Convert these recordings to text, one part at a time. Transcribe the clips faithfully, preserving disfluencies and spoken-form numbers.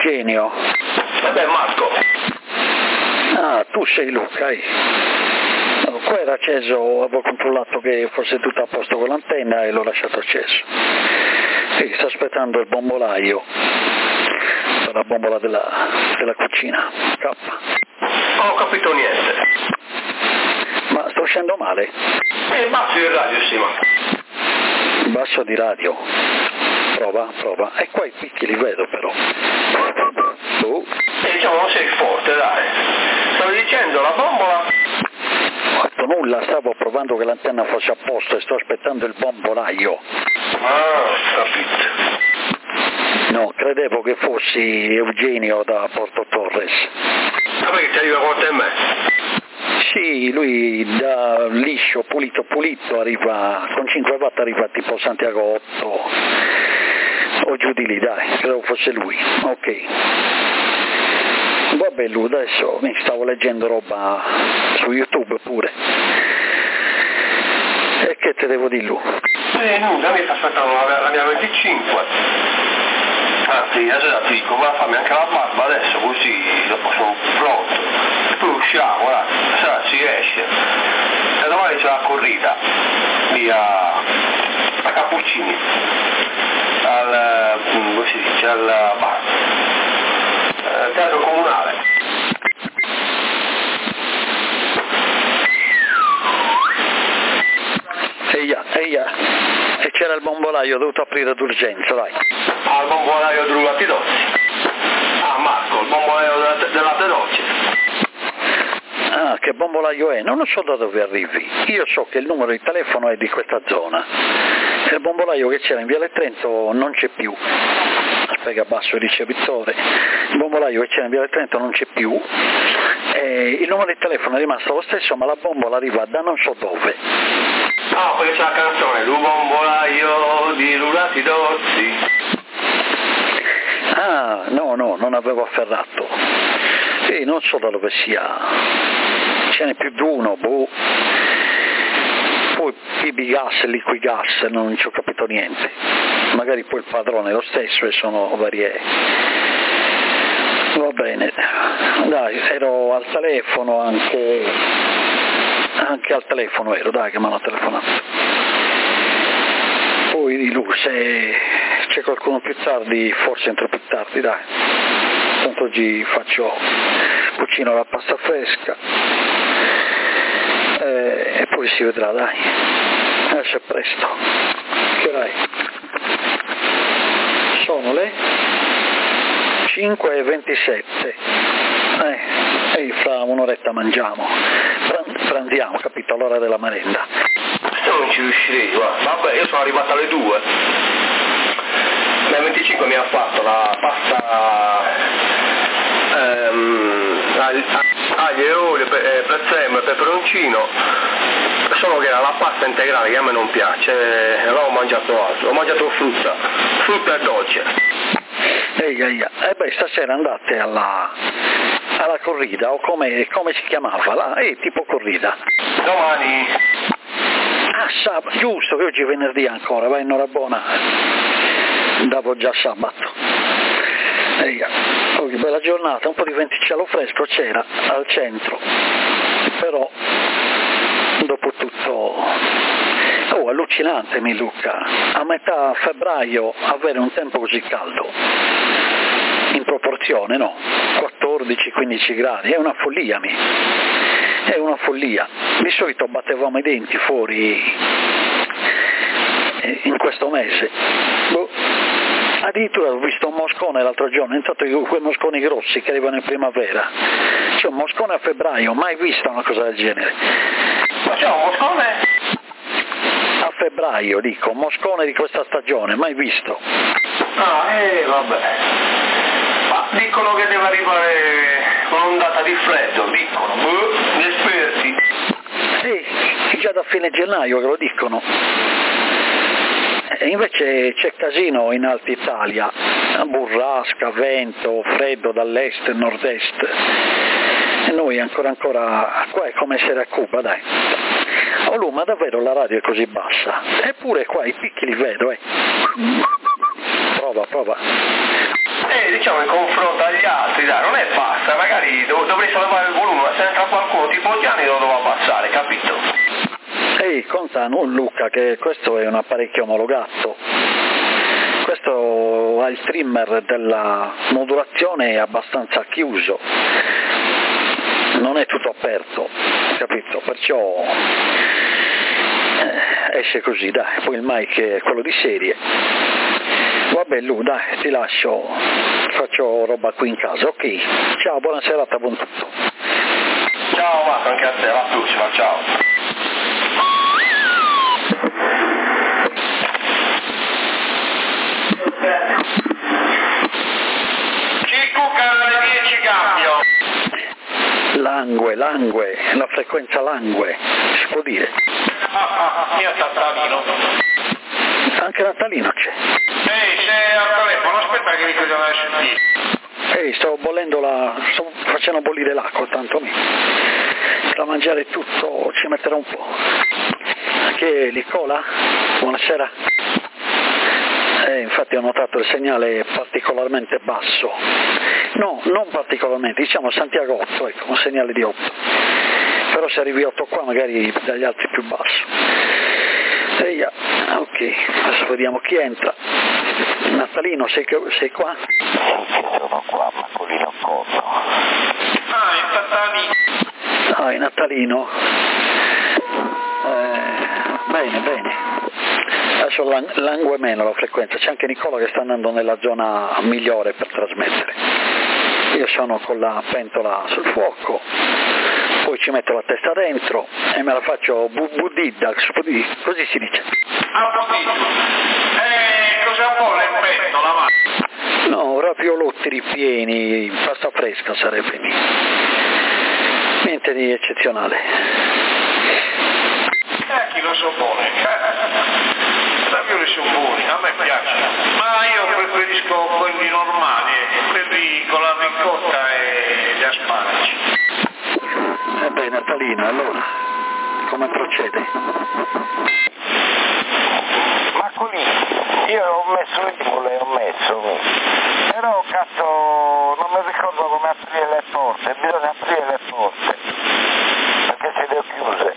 Eugenio? Vabbè, Marco. Ah, tu sei Luca, eh. No, qua era acceso, avevo controllato che fosse tutto a posto con l'antenna e l'ho lasciato acceso. Sì, sto aspettando il bombolaio, la bombola della, della cucina, K. Non ho capito niente. Ma sto uscendo male? Eh, basso il radio, sì, ma... Basso di radio. Prova, prova. E qua i picchi li vedo però. Oh. Eh, diciamo, non sei forte, dai. Stavi dicendo, la bombola... Non ho fatto nulla, stavo provando che l'antenna fosse a posto e sto aspettando il bombolaio. Ah, capito. No, credevo che fossi Eugenio da Porto Torres. Vabbè che ti arriva con te e me? Sì, lui da liscio, pulito, pulito arriva, con cinque watt arriva tipo Santiago otto, o giù di lì, dai, credo fosse lui, ok. Vabbè, lui adesso mi stavo leggendo roba su YouTube pure. E che te devo dire lui? Eh, nulla, mi sta aspettando la, la mia venticinque. Anzi, adesso ti dico, va a farmi anche la barba adesso, così dopo sono pronto. Poi usciamo, guarda, stasera si esce. E domani c'è la corrida, lì a, a Cappuccini, al, come si dice, al bar, al teatro comunale. Eia, eia, e c'era il bombolaio, ho dovuto aprire d'urgenza, dai. Ah, il bombolaio del latte dolce. Ah, Marco, il bombolaio del latte dolce. Ah, che bombolaio è? Non lo so da dove arrivi. Io so che il numero di telefono è di questa zona. E il bombolaio che c'era in Viale Trento non c'è più. Spiega basso il ricevitore. Il bombolaio che c'era in Viale Trento non c'è più. E il numero di telefono è rimasto lo stesso, ma la bombola arriva da non so dove. Ah, perché c'è la canzone, Lu bombolaio di Lulati Dozzi. Ah, no, no, non avevo afferrato. Sì, non so da dove sia. Ce n'è più di uno, boh. Poi P B gas, liquigas, non ci ho capito niente. Magari poi il padrone è lo stesso e sono varie. Va bene. Dai, ero al telefono anche. Anche al telefono ero, dai, che mi hanno telefonato. Poi di lui, se c'è qualcuno più tardi, forse entro più tardi, dai. Tanto oggi faccio, cucino la pasta fresca e, e poi si vedrà, dai. Adesso è presto. Che ora è? Sono le cinque e ventisette. Eh, e fra un'oretta mangiamo. Prandiamo, capito, all'ora della merenda. Io non ci riuscirei, guarda. Vabbè, io sono arrivato alle due. La venticinque mi ha fatto la pasta ehm, aglio e olio, pe- prezzemolo e peperoncino, solo che era la pasta integrale che a me non piace, e allora ho mangiato altro, ho mangiato frutta, frutta e dolce. Ehi, ehi, e beh, stasera andate alla, alla corrida, o come, come si chiamava? La, eh, tipo corrida. Domani. Ah, sabato, giusto, che oggi è venerdì ancora, vai in ora buona. Davo già sabato. Ehi, oh, che bella giornata, un po' di venticello fresco c'era al centro, però dopo tutto... Oh, allucinante, mi Luca, a metà febbraio avere un tempo così caldo, in proporzione, no? quattordici quindici gradi, è una follia, mi. È una follia. Di solito battevamo i denti fuori in questo mese. Boh. Addirittura ho visto un moscone l'altro giorno, intanto quei mosconi grossi che arrivano in primavera. C'è un moscone a febbraio, mai visto una cosa del genere. Ma c'è un moscone? A febbraio, dico, un moscone di questa stagione, mai visto. Ah, eh, vabbè. Ma dicono che deve arrivare un'ondata di freddo, dicono, boh, gli esperti. Sì, già da fine gennaio che lo dicono. E invece c'è casino in Alta Italia, burrasca, vento, freddo dall'est e nord-est. E noi ancora ancora, qua è come essere a Cuba, dai. Oh Lu, ma davvero la radio è così bassa? Eppure qua i picchi li vedo, eh. Prova, prova. Eh, diciamo in confronto agli altri, dai, non è bassa, magari dov- dovresti elevare il volume, ma se entra qualcuno tipo Gianni lo devo abbassare, capito? Ehi, conta non Luca che questo è un apparecchio omologato. Questo ha il trimmer della modulazione è abbastanza chiuso, non è tutto aperto, capito? Perciò eh, esce così, dai, poi il mic è quello di serie. Vabbè Lu, dai, ti lascio, faccio roba qui in casa, ok? Ciao, buona serata, buon tutto. Ciao Marco, anche a te, la prossima, ciao. Cicuca alle dieci cambio. Langue, langue, la frequenza langue, si può dire. Ah, ah, mio Natalino. Anche Natalino c'è. Ehi, sei al telefono, aspetta che dico di andare a sentire. Ehi, stavo bollendo la... sto facendo bollire l'acqua, tanto mi... da mangiare tutto ci metterà un po'. Che è Nicola? Buonasera. Eh, infatti ho notato il segnale particolarmente basso. No, non particolarmente, diciamo Santiago otto, ecco, un segnale di otto. Però se arrivi otto qua magari dagli altri più basso. Ehi, ok, adesso vediamo chi entra. Natalino, sei, sei qua? Sì, sono qua, Marcolino Corno. Ah, è Natalino. Ah, è Natalino. Eh, bene, bene. Adesso langue meno la frequenza, c'è anche Nicola che sta andando nella zona migliore per trasmettere. Io sono con la pentola sul fuoco, poi ci metto la testa dentro e me la faccio budidda, così si dice. Ah, budidda. Eh, cosa vuole in pentola, ma? No, proprio lotti ripieni, pasta fresca sarebbe lì. Niente di eccezionale. Eh, chi lo so buone. I ravioli sono buoni, a me piacciono. Ma io preferisco quelli normali, quelli con la ricotta e gli asparagi. E beh, Natalino, allora, come procede? Marcolino, io ho messo il mule, ho messo, però cazzo non mi ricordo come aprire le porte, bisogna aprire le porte, perché se le ho chiuse.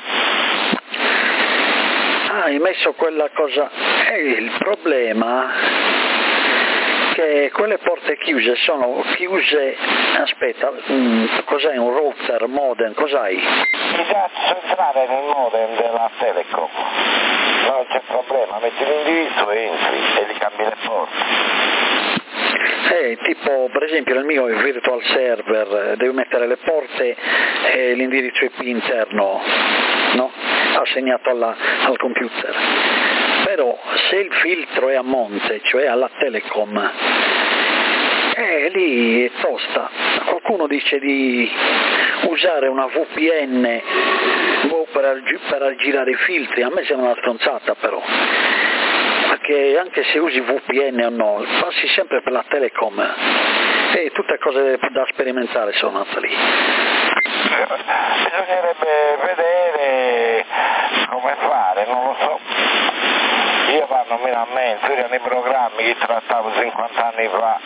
Ah, hai messo quella cosa, è il problema che quelle porte chiuse sono chiuse, aspetta, mh, cos'hai, un router, modem, cos'hai? Mi faccio entrare nel modem della Telecom, non c'è problema, metti l'indirizzo e entri e gli cambi le porte. Eh, tipo, per esempio nel mio è virtual server, devi mettere le porte e l'indirizzo I P interno, no? Assegnato alla, al computer. Però se il filtro è a monte, cioè alla Telecom, eh, lì è tosta. Qualcuno dice di usare una V P N boh, per, per aggirare i filtri, a me sembra una stronzata però. Perché anche se usi V P N o no, passi sempre per la Telecom e tutte cose da sperimentare sono nate lì. Bisognerebbe vedere come fare, non lo so. Io quando mi lamento, erano i programmi che trattavo cinquanta anni fa.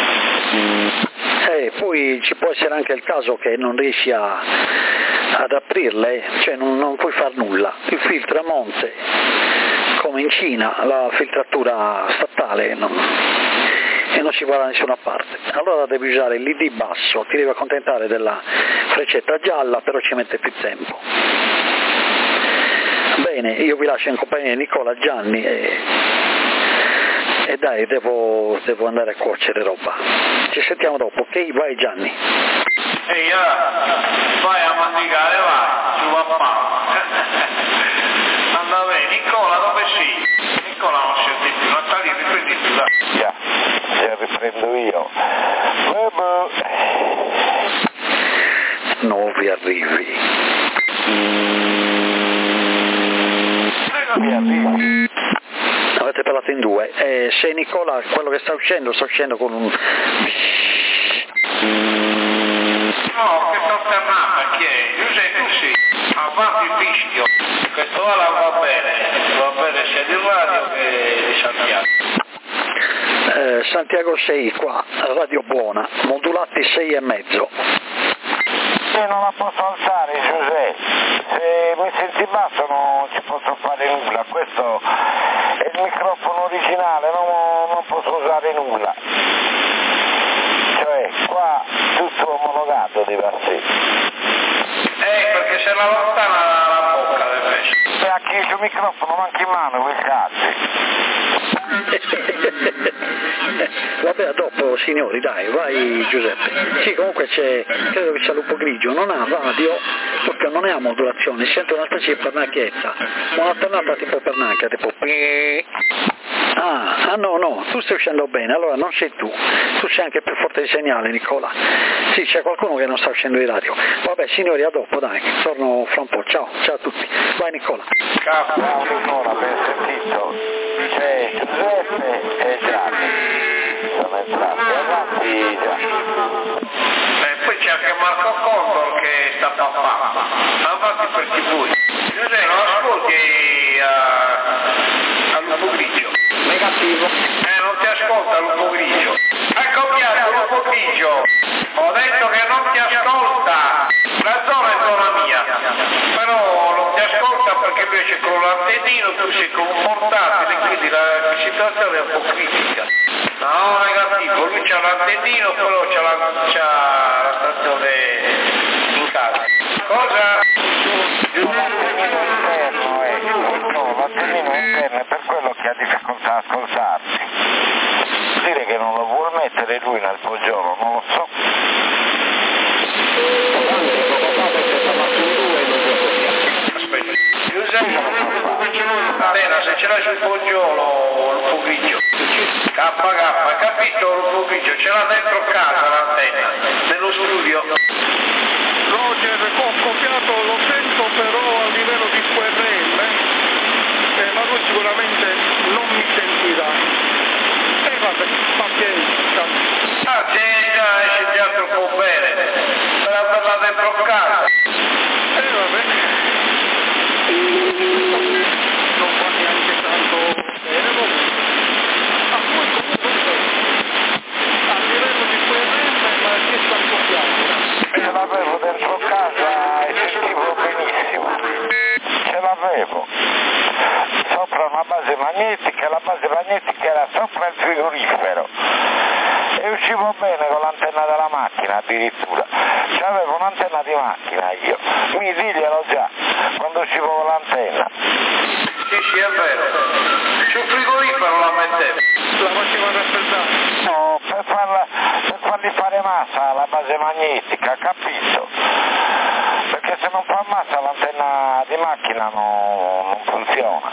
Eh, poi ci può essere anche il caso che non riesci a, ad aprirle, cioè non, non puoi far nulla, il filtro a monte, come in Cina, la filtratura statale non, e non si va da nessuna parte. Allora devi usare l'I D basso, ti devi accontentare della freccetta gialla, però ci mette più tempo. Bene, io vi lascio in compagnia di Nicola, Gianni e, e dai, devo, devo andare a cuocere roba. Ci sentiamo dopo, ok? Vai Gianni. Ehi, allora, vai a mandicare, vai, giù a palla. Anda bene, Nicola, dove sei? Nicola non si è più, Natalino, riprendi più, dai. Già, se riprendo io. Bobo. Nuovi arrivi. Nuovi arrivi. Avete parlato in due. Eh, se Nicola, quello che sta uscendo, sta uscendo con un... No, che sto fermando, chi è? Tu sei, tu sì. A parte il fischio. Questo ora va bene, va bene sia di radio che di Santiago. Eh, Santiago sei qua, Radio Buona, modulati sei e mezzo. Se non la posso alzare, Giuseppe, se mi senti basso non ci posso fare nulla, questo è il microfono originale, non, non posso usare nulla. Cioè, qua tutto omologato di per sé. Eh, perché se la lontana la bocca del pesce. Se ha chiuso il microfono manca in mano, quei cazzi. Vabbè, a dopo signori, dai, vai Giuseppe. Sì, comunque c'è, credo che sia Lupo Grigio, non ha radio perché non è a modulazione, sento una specie di pernacchietta, un'alternata tipo pernacchia, tipo ah, ah no, no, tu stai uscendo bene, allora non sei tu, tu sei anche più forte di segnale Nicola. Sì, c'è qualcuno che non sta uscendo di radio. Vabbè signori, a dopo, dai, torno fra un po', ciao, ciao a tutti. Vai Nicola. Ciao Nicola, ben sentito. C'è Giuseppe e Gianni, sono entrati, avanti già. E poi c'è anche Marco Condor che sta papà, avanti per tivù. Giuseppe, non ascolti a, a Lupo Grigio? Negativo. Eh, non ti ascolta Lupo Grigio. Ecco piatto Lupo Grigio, ho detto che non ti ascolta, la zona è zona mia, però non ti ascolta perché lui c'è con l'antennino, tu sei con un portatile, quindi la situazione è un po' critica. No, negativo, lui c'ha l'antennino, però c'ha la, c'ha la stazione in casa. Cosa? L'antennino interno, eh, no, l'antennino interno è per quello che ha difficoltà a ascoltarsi. Vuol dire che non lo vuol mettere lui nel poggiolo, non lo so. Aspetta, Giuseppe, l'antena se ce l'hai sul poggiolo, Lupo Grigio. K K, hai capito Lupo Grigio? Ce l'ha dentro casa l'antenna, nello studio. Roger, ho copiato, lo sento però a livello di Q R M, eh, ma lui sicuramente non mi sentirà. E eh, vabbè, pazienza. Ah, sì, già esce già troppo bene, per averla dentro casa. E eh, vabbè, non fa neanche tanto bene, vabbè. Ma poi comunque, a livello di Q R M, ma riesco a copiare. Ce l'avevo dentro casa e sentivo benissimo. Ce l'avevo. Sopra una base magnetica, la base magnetica era sopra il frigorifero. E uscivo bene con l'antenna della macchina addirittura. C'avevo un'antenna di macchina io. Mi diglielo già, quando uscivo con l'antenna. Sì, sì, è vero. Sul frigorifero la mettevo. La faceva raffreddare. No, per, farla, per fargli fare massa alla base magnetica, capito? Perché se non fa massa l'antenna di macchina no, non funziona.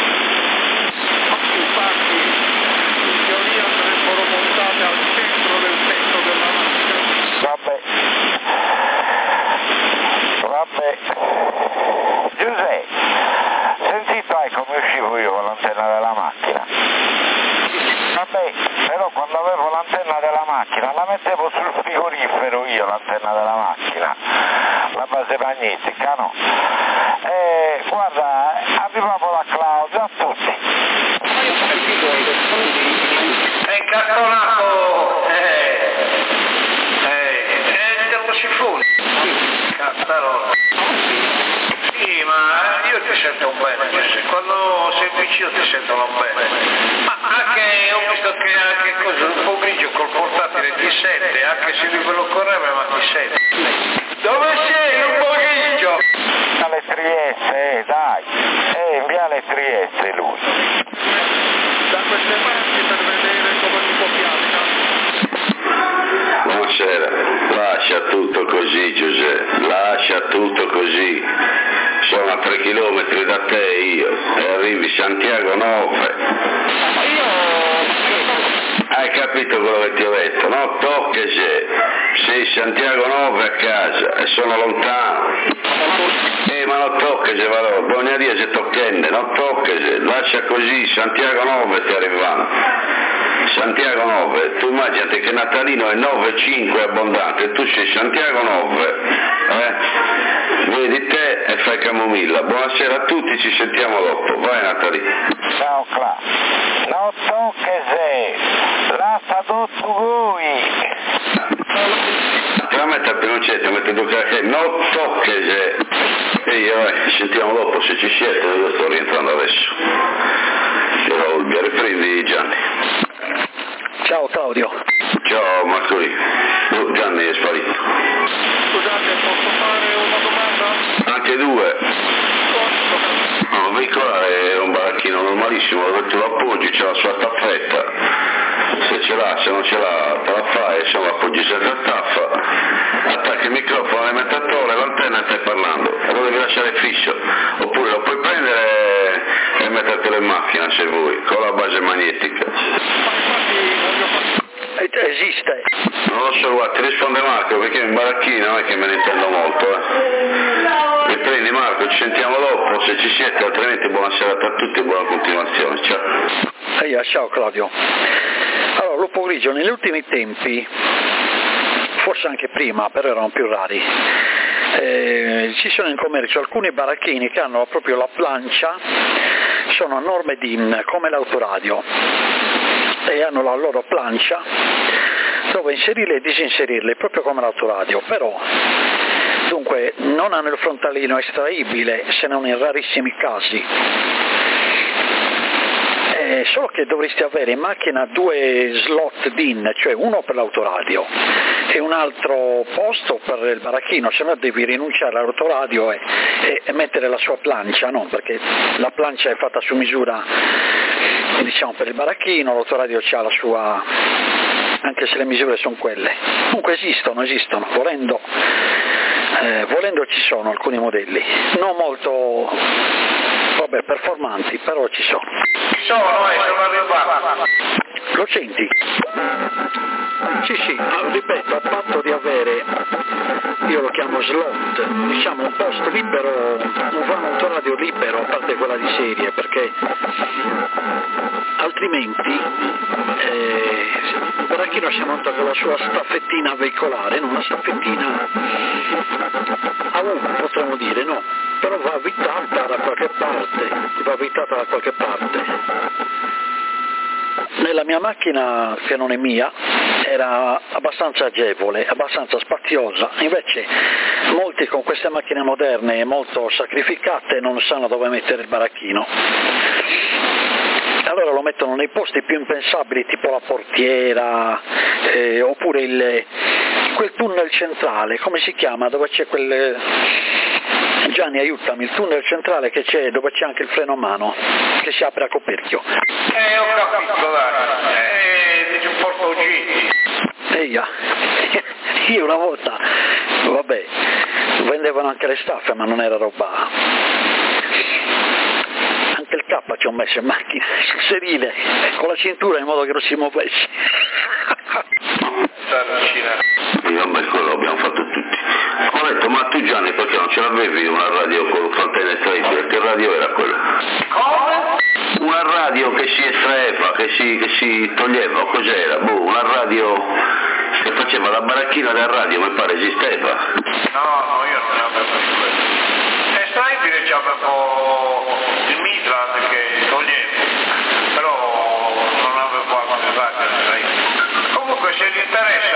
Infatti, in teoria sarebbero montate al centro del tetto della macchina. Vabbè. Vabbè. Giuseppe, sentito hai come uscivo io con l'antenna della macchina? Vabbè, però quando avevo l'antenna della macchina la mettevo sul frigorifero io l'antenna della macchina, la base magnetica, no? E guarda, arrivavo la Claudia a tutti. È incastonato, eh, eh, è termosifone. Cazzarola. Sì, ma io ti sento bene, Giuseppe. Quando sei vicino ti sentono bene. Ma anche, ho visto che anche cosa, un po' grigio col portatile ti sente, anche se lui ve lo correve, ma ti sente. Dove sei, un po' grigio? Alle Trieste, eh, dai. Eh, in viale Trieste lui. Da queste parti per vedere come mi copiate. Buonasera, lascia tutto così Giuseppe, lascia tutto così. Sono a tre chilometri da te io e arrivi Santiago nove. Hai capito quello che ti ho detto? No, tocca se sei Santiago nove a casa e sono lontano. Eh, ma non tocca se vado, bisogna dire se toccende, non tocca se, lascia così, Santiago nove ti arrivano. Santiago nove, tu immaginate che Natalino è nove cinque abbondante, tu sei Santiago nove, eh? Vedi te e fai camomilla. Buonasera a tutti, ci sentiamo dopo. Vai Natalino. Ciao Cla. Non so che sei, l'ha fatto voi. La metta Pinochetto, mette tu che non so che se. E io, eh, ci sentiamo dopo, se ci siete, io sto rientrando adesso. Ce l'ho il biere, riprendi Gianni. Ciao Claudio. Ciao Marcolì. Oh, Gianni è sparito. Scusate, posso fare una domanda? Anche due. No, veicolare è un baracchino normalissimo dove tu lo appoggi, c'è la sua tappetta. Se ce l'ha, se non ce l'ha, te la fai, insomma appoggi senza staffa, attacchi il microfono all'alimentatore, l'antenna e stai parlando, e lo devi lasciare fisso, oppure lo puoi prendere e mettertelo in macchina se vuoi, con la base magnetica. Esiste. Non lo so, guarda, ti risponde Marco, perché in baracchino non è che me ne intendo molto, eh. Mi prendi Marco, ci sentiamo dopo, se ci siete, altrimenti buonasera a tutti e buona continuazione, ciao. Ehi, ciao Claudio. Allora, Lupo Grigio, negli ultimi tempi, forse anche prima, però erano più rari, eh, ci sono in commercio alcuni baracchini che hanno proprio la plancia, sono a norme D I N, come l'autoradio, e hanno la loro plancia dove inserirle e disinserirle, proprio come l'autoradio, però dunque non hanno il frontalino estraibile se non in rarissimi casi. Eh, solo che dovresti avere in macchina due slot D I N, cioè uno per l'autoradio e un altro posto per il baracchino, se no devi rinunciare all'autoradio e, e, e mettere la sua plancia, no? Perché la plancia è fatta su misura, diciamo, per il baracchino, l'autoradio ha la sua, anche se le misure sono quelle. Comunque esistono, esistono, volendo, eh, volendo ci sono alcuni modelli, non molto, vabbè, performanti, però ci sono. Sono, eh, sono arrivato. Lo senti? Sì, sì, ripeto, a patto di avere, io lo chiamo slot, diciamo un posto libero, un autoradio libero, a parte quella di serie, perché altrimenti eh, il baracchino si monta con la sua staffettina veicolare, non una staffettina a U, potremmo dire, no, però va avvitata da qualche parte, va avvitata da qualche parte. Nella mia macchina, che non è mia, era abbastanza agevole, abbastanza spaziosa, invece molti con queste macchine moderne molto sacrificate non sanno dove mettere il baracchino. Allora lo mettono nei posti più impensabili, tipo la portiera, eh, oppure il, quel tunnel centrale, come si chiama, dove c'è quel... Gianni, aiutami, il tunnel centrale che c'è, dove c'è anche il freno a mano, che si apre a coperchio. Eh, ho capito, dai. Eh, dici un porto usciti. Eia, io una volta, vabbè, vendevano anche le staffe, ma non era roba. Anche il K ci ho messo in macchina, sul sedile, con la cintura in modo che non si muovesse. Io, beh, quello abbiamo fatto tutti. Ho detto, ma tu Gianni perché non ce l'avevi una radio con un frontale estraibile? Che radio era quella? Come? Una radio che si estraeva, che si, che si toglieva, cos'era? Boh, una radio che faceva la baracchina del radio, mi pare esisteva. No, no, io non avevo quello. Estraibile c'avevo il Midland che toglievo, però non avevo altre radio estraibile. Comunque se vi interessa,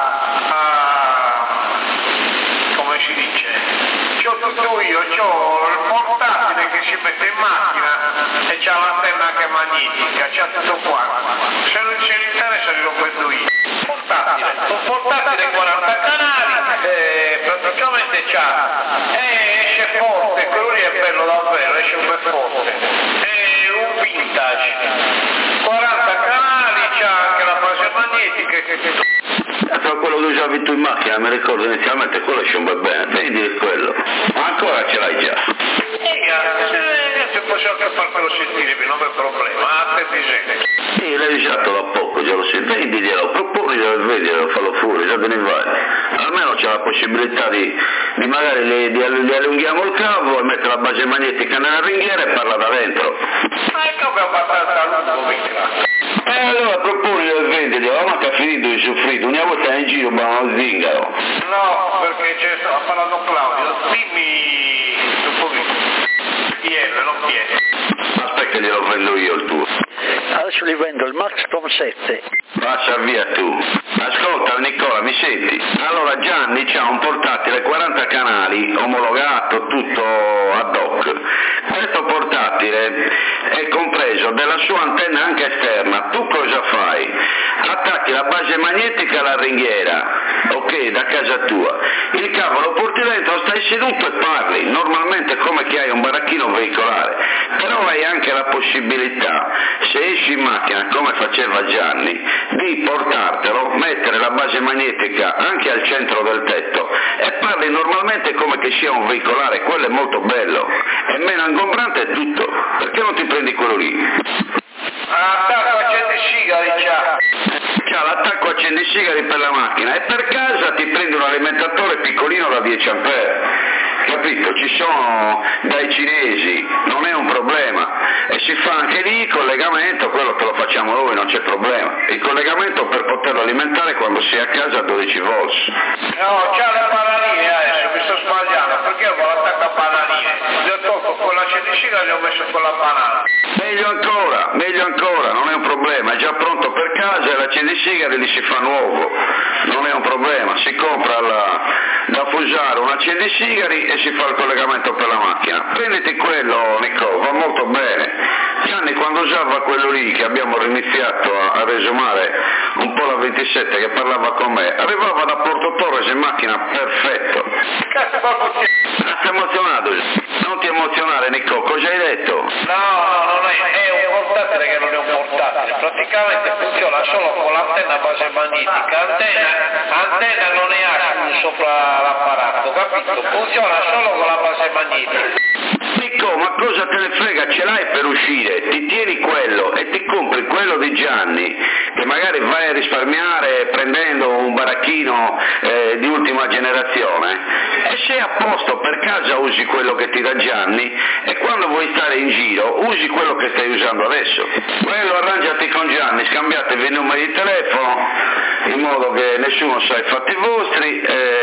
a, come si dice, c'ho tutto io, c'ho il portatile che si mette in macchina e c'ha l'antenna anche magnetica, c'ha tutto qua. Se non ci interessa li lo prendo io. Portatile, un portatile quaranta canali, eh, praticamente c'ha, eh, esce forte, quello lì è bello davvero, esce un bel forte, è un vintage, quaranta canali, c'ha anche la base magnetica che Però quello che usavi tu in macchina, mi ricordo inizialmente, quello esce un bel bene, prendi quello, ma ancora ce l'hai già. Eh, se posso anche fartelo sentire, non è problema, a te disegno. Sì, l'hai usato da poco, già lo sai, vendiglielo, proponilo e vedilo, fallo fuori, già te ne vai. Almeno c'è la possibilità di, di magari li, di, li allunghiamo il cavo e mettere la base magnetica nella ringhiera e parla da dentro. Ma il cavo è abbastanza lungo, mica. E allora proponi che c'è stato, ha parlato Claudio, dimmi un pochino, P M, non P M. Aspetta, glielo prendo io il tuo. Adesso gli vendo il Maxcom sette. Passa via tu. Ascolta Nicola, mi senti? Allora Gianni c'ha un portatile quaranta canali, omologato, tutto ad hoc. Questo portatile è compreso della sua antenna anche esterna. Tu cosa fai? Attacchi la base magnetica alla ringhiera, ok, da casa tua. Il cavo lo porti dentro, stai seduto e parli, normalmente come che hai un baracchino veicolare. Però hai anche la possibilità, se esci in macchina come faceva Gianni, di portartelo, mettere la base magnetica anche al centro del tetto e parli normalmente come che sia un veicolare. Quello è molto bello, è meno ingombrante e tutto. Perché non ti prendi quello lì? Attacco accendisigari c'ha. C'ha l'attacco accendisigari per la macchina e per casa ti prendi un alimentatore piccolino da dieci ampere. Capito? Ci sono dai cinesi, non è un problema, e si fa anche lì il collegamento, quello che lo facciamo noi, non c'è problema. Il collegamento per poterlo alimentare quando sei a casa a dodici volt. No, c'ha le panaline adesso, mi sto sbagliando, perché io ho l'attacco a panaline. Gli ho tolto con la cedicina e gli ho messo con la banana. Meglio ancora, meglio ancora, non è un problema, è già pronto per casa e l'accendisigari li si fa nuovo, non è un problema, si compra la, da fusare un accendisigari e si fa il collegamento per la macchina. Prenditi quello, Nico, va molto bene. Gianni quando usava quello lì che abbiamo riniziato a, a resumare un po' la ventisette che parlava con me, arrivava da Porto Torres in macchina perfetto. Cazzo, proprio ti... Ah, sei emozionato? Non ti emozionare Nico, cosa hai detto? No, no, non è, è un portatile che non è un portatile, praticamente funziona solo con l'antenna base magnetica, antenna, antenna non ne ha sopra l'apparato, capito? Funziona solo con la base magnetica. Nico, ma cosa te ne frega, ce l'hai per uscire, ti tieni quello e ti compri quello di Gianni, che magari vai a risparmiare prendendo un baracchino eh, di ultima generazione, e sei a posto, per casa usi quello che ti dà Gianni e quando vuoi stare in giro usi quello che stai usando adesso. Quello arrangiati con Gianni, scambiatevi i numeri di telefono in modo che nessuno sa i fatti vostri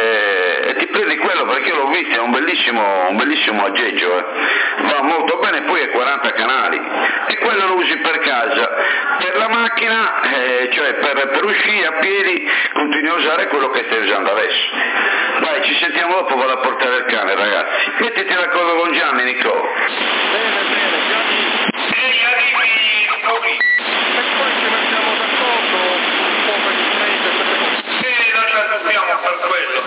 eh, e ti prendi quello, perché io l'ho visto, è un bellissimo, un bellissimo aggeggio, eh. Va molto bene, poi è quaranta canali e quello lo usi per casa. Per la macchina, eh, cioè per, per uscire a piedi, continui a usare quello che stai usando adesso. Dai, ci sentiamo dopo, vado a portare il cane ragazzi. Mettiti d'accordo con Gianni, Nico. Bene, bene, Gianni. Ehi, arrivi un pochino. E poi ci mettiamo d'accordo un po' per il trade e queste cose. Sì, non ci arrabbiamo per quello.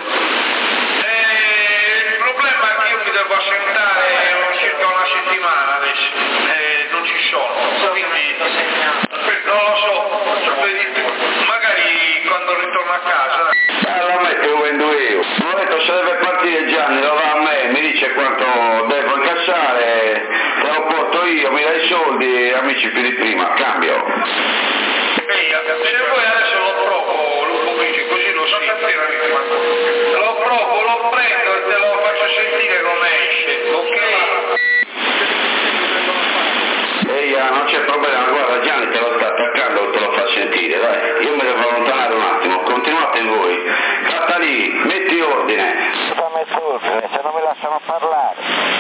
Eh, il problema è che io mi devo assentare circa una settimana adesso, eh, non ci sono, quindi non lo so, magari quando ritorno a casa. Allora metti lo vendo io. Ho detto se deve partire Gianni lo va a me, mi dice quanto devo incassare, te lo porto io, mi dai i soldi, amici più di prima, cambio. Ehi, se vuoi adesso lo provo, lo cominci così lo senti, lo provo, lo prendo e te lo faccio sentire come esce, ok? Ehi, ah, non c'è problema, guarda Gianni te lo sta attaccando, te lo fa sentire, dai, io mi devo allontanare un attimo, continuate voi. Catalì, metti ordine. Cosa metto ordine, se non mi lasciano parlare?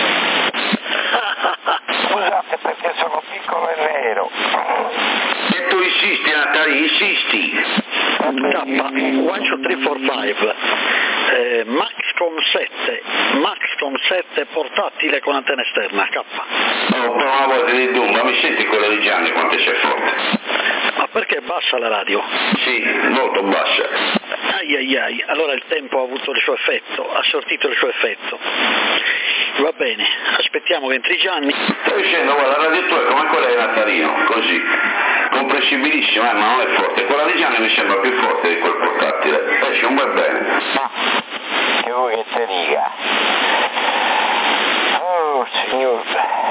Scusate perché sono piccolo e nero. E tu insisti Natalì, insisti. K uno due tre quattro cinque eh, Maxcom sette Maxcom sette portatile con antenna esterna K. Oh, per una volta di Dumba, mi senti quello di Gianni quanto sei forte? Ma perché bassa la radio? Sì, molto bassa. Ai ai ai, allora il tempo ha avuto il suo effetto, ha sortito il suo effetto. Va bene, aspettiamo che entri Gianni. Stai dicendo, guarda, la radio tua è come quella di Natalino, così, comprensibilissima, eh, ma non è forte. Quella di Gianni mi sembra più forte di quel portatile. Esce un bel bene. Ma che vuoi che te dica? Oh signor,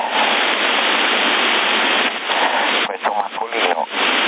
questo Maccolino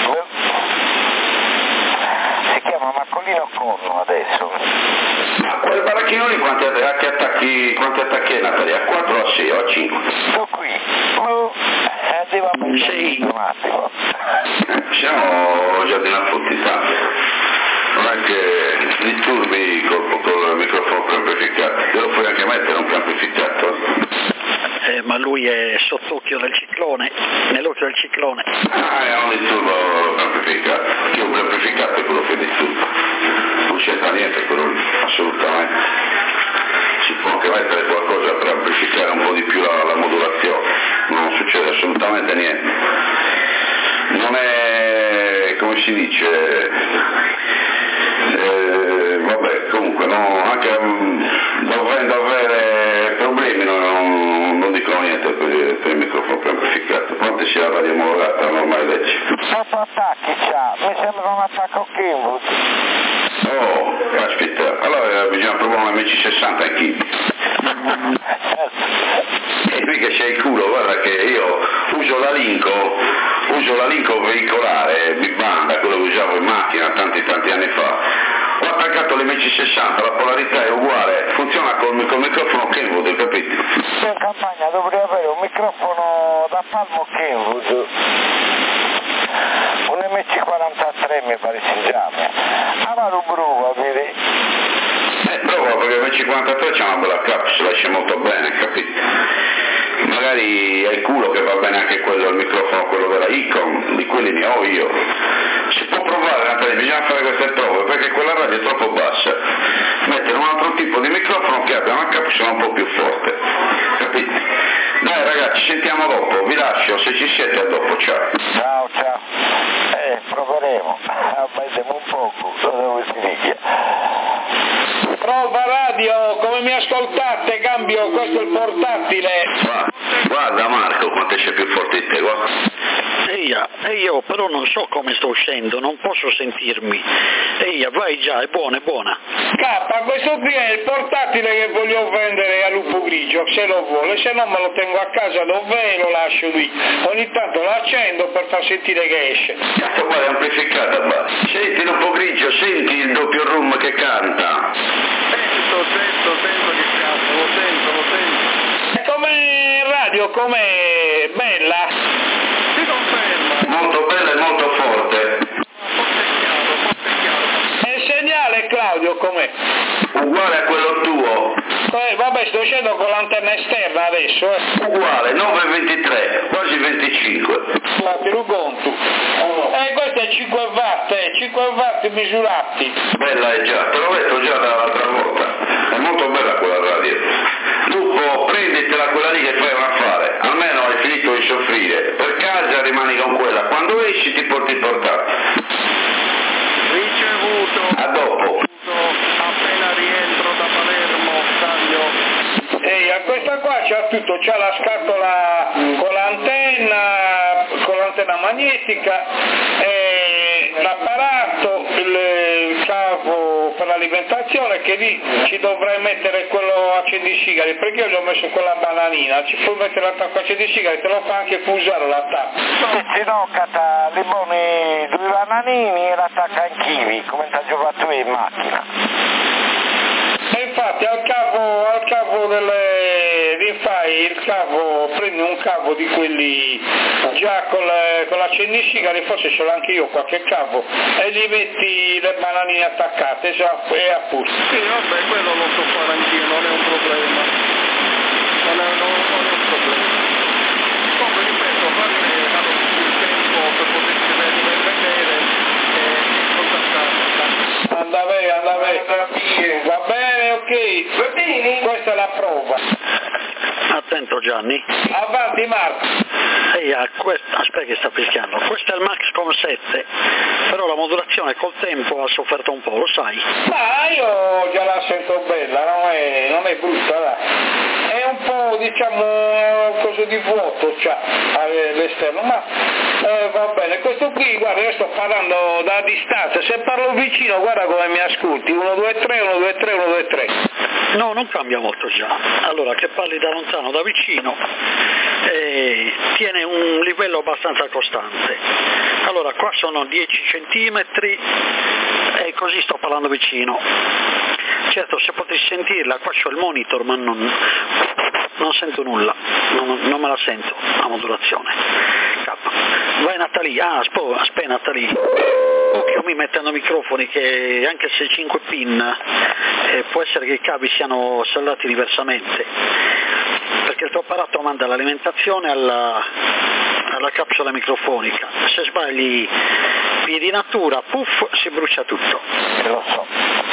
si chiama Maccolino Corno adesso. Ma quel baracchino lì quanti, a che attacchi, quanti attacchi è Natalia? A quattro, a sei o a cinque? Sto qui, oh, eh, devo Sì. un attimo. Eh, siamo già di una fottità. non è che disturbi col, col microfono preamplificato, te lo puoi anche mettere un preamplificato. Eh, ma lui è sott'occhio del ciclone, nell'occhio del ciclone. Ah, è un disturbo preamplificato, che un preamplificato è quello che disturba, non c'entra niente quello lì, assolutamente. Si può anche mettere qualcosa per amplificare un po' di più la, la modulazione, non succede assolutamente niente. Non è, come si dice, eh, vabbè, comunque no, anche um, dovendo avere problemi non, non, non dicono niente per, per il microfono preamplificato, quanto sia la radio omologata normale legge. Quanto attacchi c'ha? Mi sembra un attacco Kenwood. Oh, caspita, allora bisogna provare un M C sessanta in chi. E qui che c'è il culo, guarda che io uso la Linko, uso la Linko veicolare, big banda, quello che usavo in macchina tanti tanti anni fa. Ho attaccato l'M C sessanta, la polarità è uguale, funziona col, col microfono Kenwood, hai capito? In campagna dovrei avere un microfono da palmo Kenwood, un M C quarantatré mi pare si chiama. Amaro Bruva, vedi? Eh, prova perché il M C quarantatré c'è una bella capsula, esce molto bene, capito? Magari è il culo che va bene anche quello, il microfono, quello della Icon, di quelli ne ho io. Si può provare, Natalia, bisogna fare queste prove perché quella radio è troppo bassa. Mettere un altro tipo di microfono che abbia una capsula un po' più forte, capito? Dai ragazzi, ci sentiamo dopo, vi lascio, se ci siete a dopo, ciao. Ciao, ciao. Eh, proveremo. Vediamo un poco dove si dice. Prova radio, come mi ascoltate? Cambio, questo è il portatile. Guarda, guarda Marco quanto esce più forte di te, guarda. Eia, e io però non so come sto uscendo, non posso sentirmi. Eia, vai già, è buona, è buona. K, questo qui è il portatile che voglio vendere a Lupo Grigio, se lo vuole, se no me lo tengo a casa dove lo lascio lì. Ogni tanto lo accendo per far sentire che esce. Cazzo qua è amplificata, ma senti Lupo Grigio, senti il doppio room che canta. Sento, sento, sento che cazzo, lo sento, lo sento. E come radio, com'è bella? Si conferma. Molto bella e molto forte. Forte e chiaro, forte e chiaro. E il segnale, Claudio, com'è? Uguale a quello tuo. Eh, vabbè, sto uscendo con l'antenna esterna adesso, eh. Uguale, nove virgola ventitré, quasi venticinque. Fate lo conto. Eh, questo è cinque watt, eh, cinque watt misurati. Bella è già, te l'ho detto già dall'altra volta. È molto bella quella radio. Lupo, prenditela quella lì che fai un affare. Almeno hai finito di soffrire. Per casa rimani con quella. Quando esci ti porti il portatile. Ricevuto. A dopo. Appena rientro da Palermo, taglio. Ehi, a questa qua c'ha tutto, c'ha la scatola con l'antenna, con l'antenna magnetica, e l'apparato, il, il cavo per l'alimentazione, che lì ci dovrei mettere quello accendisigari, perché io gli ho messo quella bananina, ci puoi mettere l'attacco accendisigari, te lo fa anche fusare l'attacco. Se no, cata le buone due bananini e l'attacca in chivi, come ti ha giocato in macchina. E infatti al cavo, al cavo delle, vi fai il cavo, prendi un cavo di quelli già con, le, con l'accendisigari, forse ce l'ho anche io qualche cavo, e gli metti le bananine attaccate, già, e a posto. Sì, vabbè, quello lo so fare anch'io, non è un problema. Non è, non, non è un problema. Come ripeto, fate dato il tempo per poterci vedere e contattarmi. Anda bene, anda bene. Va bene, ok. Va bene. Questa è la prova. Attento Gianni. Avanti Marco. Ehi, a quest... aspetta che sta fischiando. Questo è il Maxcom sette, però la modulazione col tempo ha sofferto un po', lo sai? Ma io già la sento bella, non è, non è brutta, dai. È un po', diciamo, cosa di vuoto c'ha all'esterno, ma eh, va bene. Questo qui, guarda, io sto parlando da distanza, se parlo vicino, guarda come mi ascolti, uno, due, tre, uno, due, tre, uno, due, tre. No, non cambia molto già. Allora, che parli da lontano o da vicino, eh, tiene un livello abbastanza costante. Allora, qua sono dieci centimetri e così sto parlando vicino. Certo, se potessi sentirla, qua c'ho il monitor, ma non... non sento nulla, non, non me la sento la modulazione. K. Vai Natalie, ah aspetta, aspetta Natalie. Occhio mi mettendo microfoni che anche se cinque pin eh, può essere che i cavi siano soldati diversamente, perché il tuo apparato manda l'alimentazione alla, alla capsula microfonica. Se sbagli piedi natura, puff, si brucia tutto. Lo so.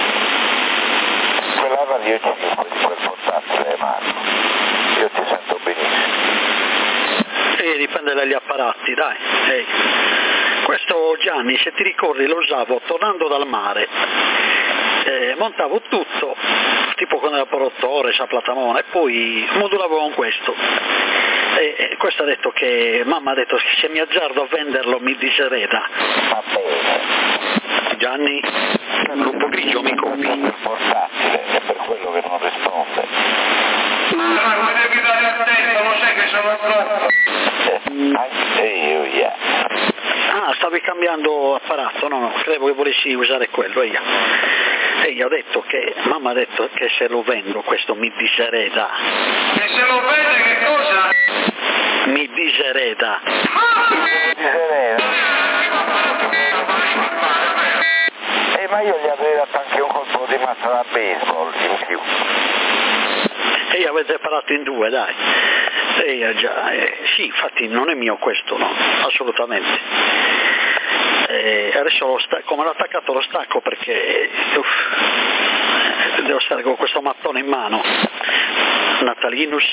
Quella radio cinque di quel portatile, Marco. Io ti sento benissimo. E dipende dagli apparati, dai. Ehi. Questo Gianni, se ti ricordi, lo usavo tornando dal mare. Eh, montavo tutto, tipo con il produttore, Saplatamona, e poi modulavo con questo. E, e questo ha detto che, mamma ha detto che se mi azzardo a venderlo mi disereda. Va bene. Gianni, gruppo grigio mi copi. Il portatile è per quello che non risponde. Ma non devi dare attento, lo sai che sono troppo. Eh, anche io, yeah. Ah, stavi cambiando apparato? No, no, credevo che volessi usare quello, io. E io ho detto che, mamma ha detto che se lo vendo questo mi disereda. E se lo vende che cosa? Mi disereda. Disereda. Eh, ma io gli avrei dato anche un colpo di mazza da baseball in più. E io avete parlato in due, dai. E io già, eh, sì, infatti non è mio questo, no, assolutamente. E adesso lo sta- come l'ho attaccato lo stacco perché uff, devo stare con questo mattone in mano. Natalinus.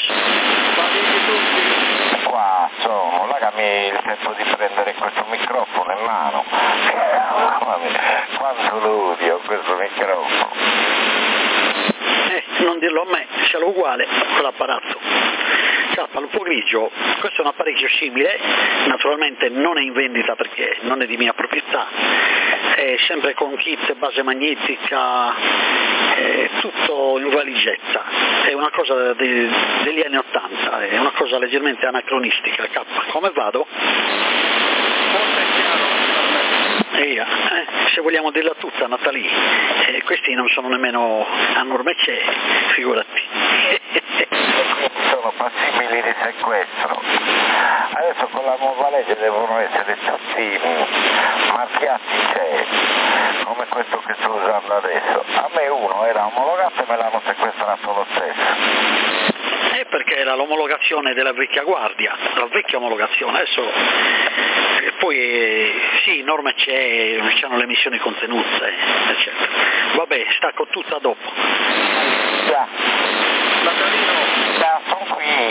Qua sono, lagami il tempo di prendere questo microfono in mano. Mamma mia, quanto lo odio questo microfono. Eh, non dirlo a me, ce l'ho uguale quell'apparato. K, lupo grigio, questo è un apparecchio simile, naturalmente non è in vendita perché non è di mia proprietà, è sempre con kit, base magnetica, è tutto in valigetta, è una cosa de- degli anni ottanta, è una cosa leggermente anacronistica. K, come vado? Forse è chiaro. Eia, eh, se vogliamo dirla tutta Natalie, eh, questi non sono nemmeno a norme c'è, figurati. Sono passibili di sequestro. Adesso con la nuova legge devono essere tutti marchiati C E, come questo che sto usando adesso. A me uno era omologato e me l'hanno sequestrato lo stesso. Eh, perché era l'omologazione della vecchia guardia, la vecchia omologazione, adesso e poi eh, sì, norme c'è, c'hanno le missioni contenute, eccetera. Vabbè, stacco tutto a dopo. Già, Natalino, già, sono qui.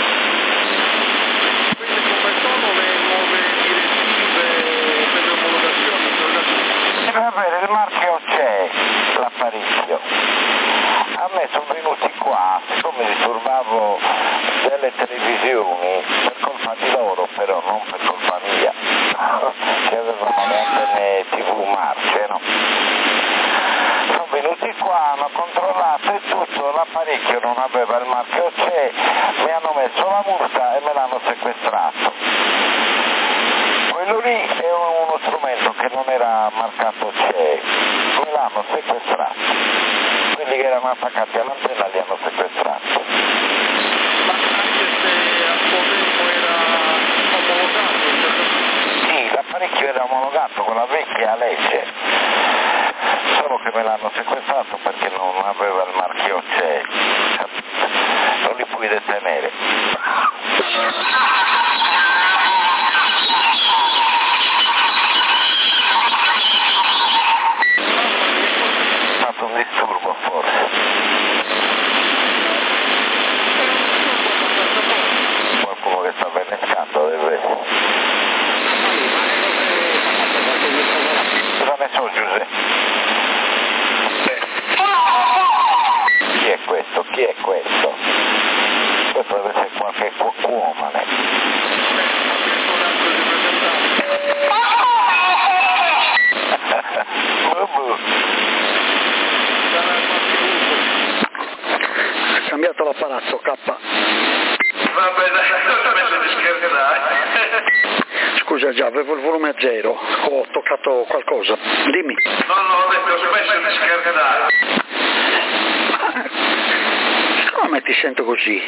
queste come sono le nuove direttive per le omologazioni? Deve avere il marchio C E, l'apparecchio. A me sono venuti qua, siccome disturbavo delle televisioni per colpa di loro, però non per colpa mia, che avevano le antenne tivù marce, no? Sono venuti qua, hanno controllato e tutto, l'apparecchio non aveva il marchio C E, mi hanno messo la multa e me l'hanno sequestrato. Quello lì è uno strumento che non era marcato C E, me l'hanno sequestrato. Quelli che erano attaccati all'antenna li hanno sequestrato. Ma anche se a suo tempo era omologato, cioè... Sì, l'apparecchio era omologato con la vecchia legge, solo che me l'hanno sequestrato perché non aveva il marchio C E, non li puoi detenere. È stato un disturbo forse. Qualcuno che sta innescando deve essere. Cosa ne so, Giuseppe? Chi è questo? Chi è questo? Questo deve essere qualche cuomane. Ha cambiato l'apparato, K. Vabbè, dai, ho smesso di scherzare. Scusa già, avevo il volume a zero, ho toccato qualcosa, dimmi. No, no, ho detto, ho smesso di scherzare. Come ti sento così?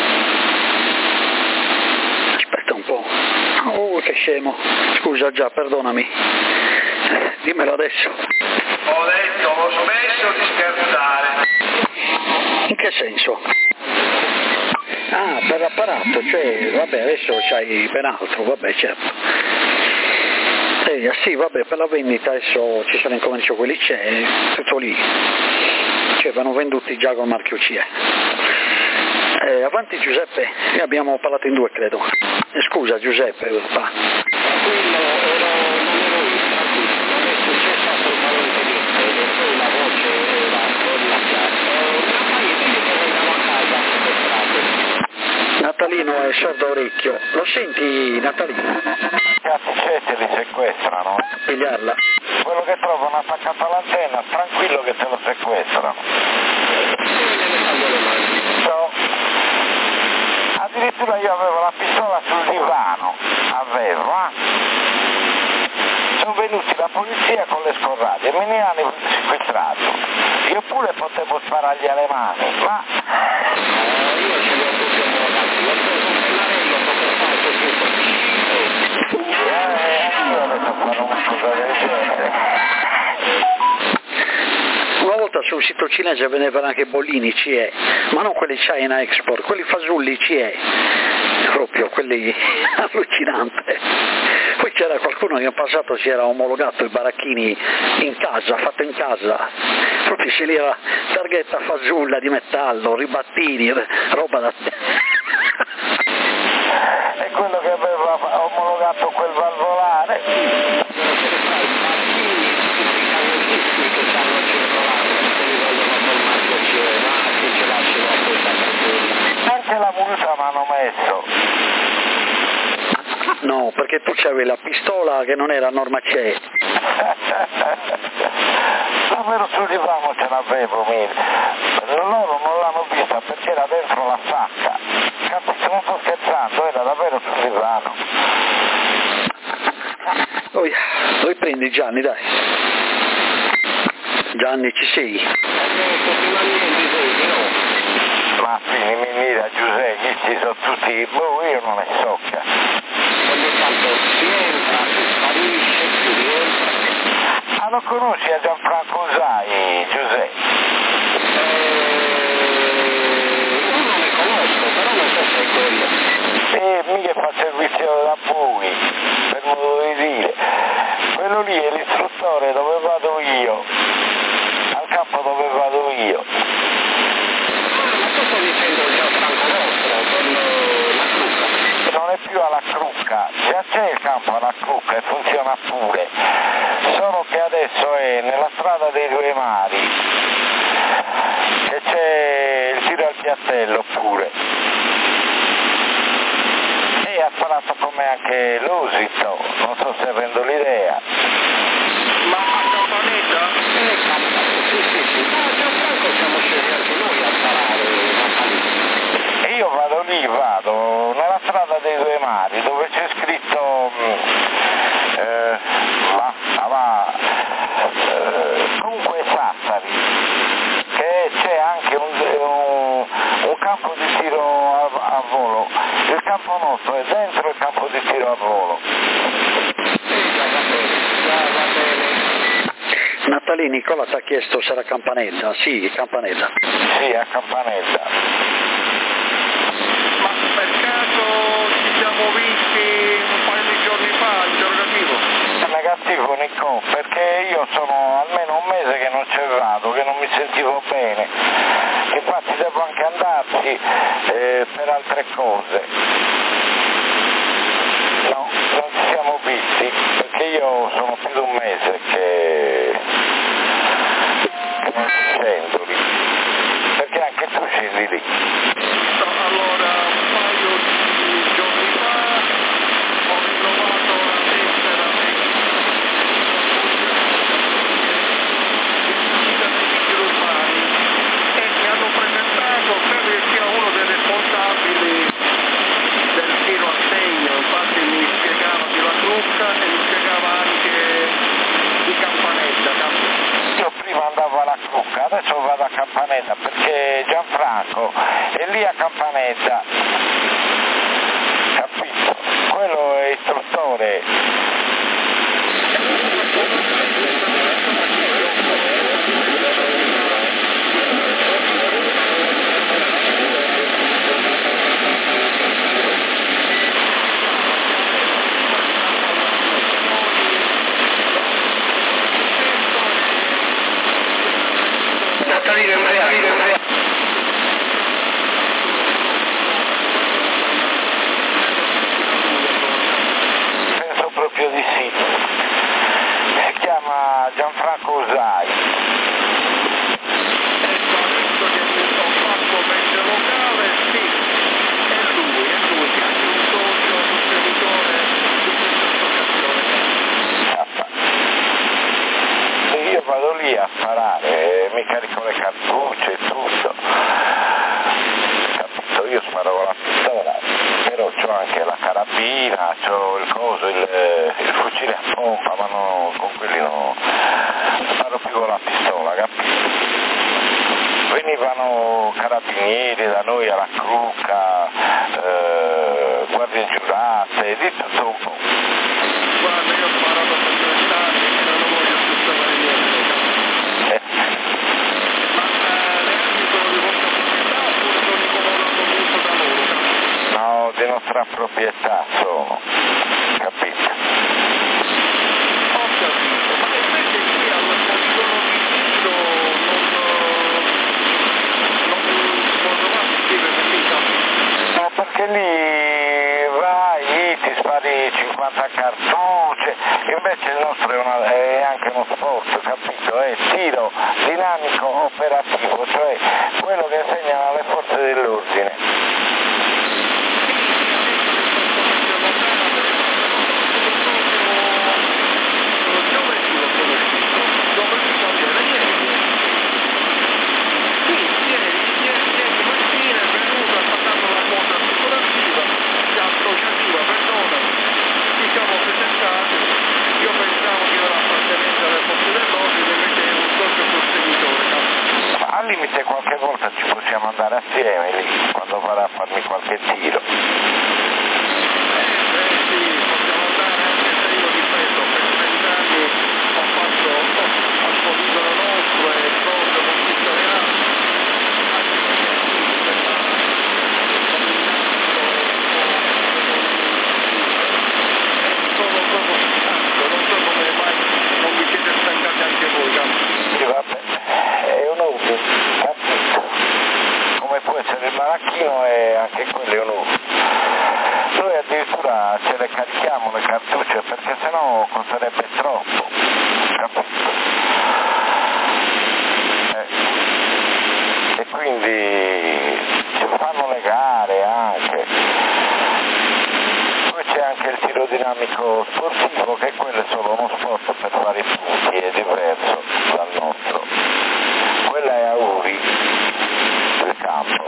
Aspetta un po'. Oh, che scemo. Scusa già, perdonami. Eh, dimmelo adesso. Ho detto, ho smesso di scherzare. In che senso? Ah, per l'apparato, cioè, vabbè, adesso c'hai ben altro, vabbè, certo. Eh, sì, vabbè, per la vendita adesso ci sono in commercio quelli c'è, tutto lì. Cioè, vanno venduti già col marchio C E. Eh, avanti Giuseppe, ne abbiamo parlato in due, credo. Eh, scusa Giuseppe, va. Quello era, non ero io, non è successo assolutamente niente, per cui la voce era quella che... Mio paio di che andavo a casa sequestrato. Natalino è sordo orecchio, lo senti Natalino? Cazzo c'è, te li sequestrano. Pigliarla. Quello che trovano attaccato all'antenna, tranquillo che te lo sequestrano. So, addirittura io avevo la pistola sul divano, avevo, eh? Sono venuti la polizia con le scorrate e me ne hanno sequestrato. Io pure potevo sparargli alle mani, ma... Eh, io ce li ho tutti omologati, ho preso un pennarello poco fa così. Eh, io ho detto fare una cosa del genere. Una volta sul sito cinese vendevano anche bollini C E, ma non quelli China Export, quelli fasulli C E, proprio quelli allucinante. Poi c'era qualcuno che in passato si era omologato i baracchini in casa, fatto in casa, proprio se lì era targhetta fasulla di metallo, ribattini, roba da... E quello che aveva omologato quel valvolare... Anche la multa mi hanno messo. No, perché tu c'avevi la pistola che non era norma C E. Davvero sul divano ce l'avevo, loro non l'hanno vista perché era dentro la sacca. Capisci, non sto scherzando, era davvero sul divano. Oh, riprendi Gianni, dai. Gianni, ci sei? Ma fini minira Giuseppe, ci sono tutti, boh, io non ne so. Ogni tanto si entra, si sparisce, si rientra. Ah, lo conosci a Gianfranco Usai, Giuseppe? Eh, non ne conosco, però non so se è quello. Eh, mica fa servizio da Pui, per modo di dire. Quello lì è l'istruttore dove vado io, al campo dove vado io. Ma tu stai dicendo il Gianfranco nostro, con la Crucca? Non è più alla Crucca, già c'è il campo alla Crucca e funziona pure, solo che adesso è nella strada dei Due Mari, che c'è il tiro al piattello pure. E ha sparato come anche l'Usito, non so se rendo l'idea. Ma a Campanetta? Eh, Campanetta, sì, sì, sì. Ma a Gianfranco siamo scesi anche noi a sparare Campanetta. E io vado lì, vado nella strada dei Due Mari, dove c'è scritto... Eh, ma, ma, eh, comunque Sassari, che c'è anche un, un, un campo di tiro a, a volo. Il campo nostro è dentro il campo di tiro a volo. Sì, già va bene, già va bene. Natalì, Nicola ti ha chiesto se era Campanella. Sì, Campanella. Sì, a Campanella. Ma per caso ci siamo visti un paio di giorni fa, interrogativo? Negativo, Nico, perché io sono almeno un mese che non ci vado, che non mi sentivo bene. Infatti devo anche andarci eh, per altre cose. No, non ci siamo visti, perché io sono più di un mese che, che non ci scendo lì. Perché anche tu scendi lì. Allora, un paio di giorni fa ho rinnovato la tessera dei vigili urbani e mi hanno presentato, credo che sia uno dei responsabili del tiro a segno, infatti mi spiegava di La Crucca e mi spiegava anche di Campanella. Io prima andavo alla Crucca, adesso vado a Campanella perché Gianfranco e lì a Campanetta, capito? Quello è istruttore. Penso proprio di sì. Si chiama Gianfranco Usai. Ecco, adesso che mi sono fatto mente locale, sì, è lui, è lui che è anche un socio sostenitore di questa associazione. E io vado lì a sparare, mi carico le cartucce e tutto. Capito? Io sparo con la pistola, però c'ho anche la carabina, c'ho il coso, il, il fucile a pompa, ma no, con quelli no, sparo più con la pistola, capito? Venivano carabinieri da noi alla Cruca, eh, guardie giurate, di tutto un po'. Guarda, io ho sparato per trent'anni e non voglio più sapere niente. Eh. Ma eh, le armi sono di vostra proprietà oppure sono incomodato molto da loro? No, di nostra proprietà sono, capito? Ho capito, ma invece qui al poligono di tiro non, non, non trovate scrivere lì, capito? No, perché lì vai, ti spari cinquanta cartucce, invece il nostro è, una, è anche uno sport, capito? È tiro dinamico operativo, cioè quello che insegnano alle forze dell'ordine. Io pensavo che ero appartenente alle forze dell'ordine, invece ero un socio sostenitore, no? Ma al limite qualche volta ci possiamo andare assieme lì, quando farà a farmi qualche tiro. Eh, eh sì, possiamo andare anche se io ripeto, per trent'anni ho fatto oh, al poligono nostro e proprio con tutto le anni, anche perché questa sono proprio stanco, non so come mai non vi siete stancati anche voi, capito? Sì, vabbè, è un hobby, capito? Come può essere il maracchino e anche quello è un hobby. Noi addirittura ce le carichiamo le cartucce perché sennò costerebbe troppo, capito? Eh. E quindi ci fanno le gare anche. Poi c'è anche il tiro dinamico sportivo, che quello è solo uno sport per fare punti, è diverso dal nostro. Quella è a Uri, il campo.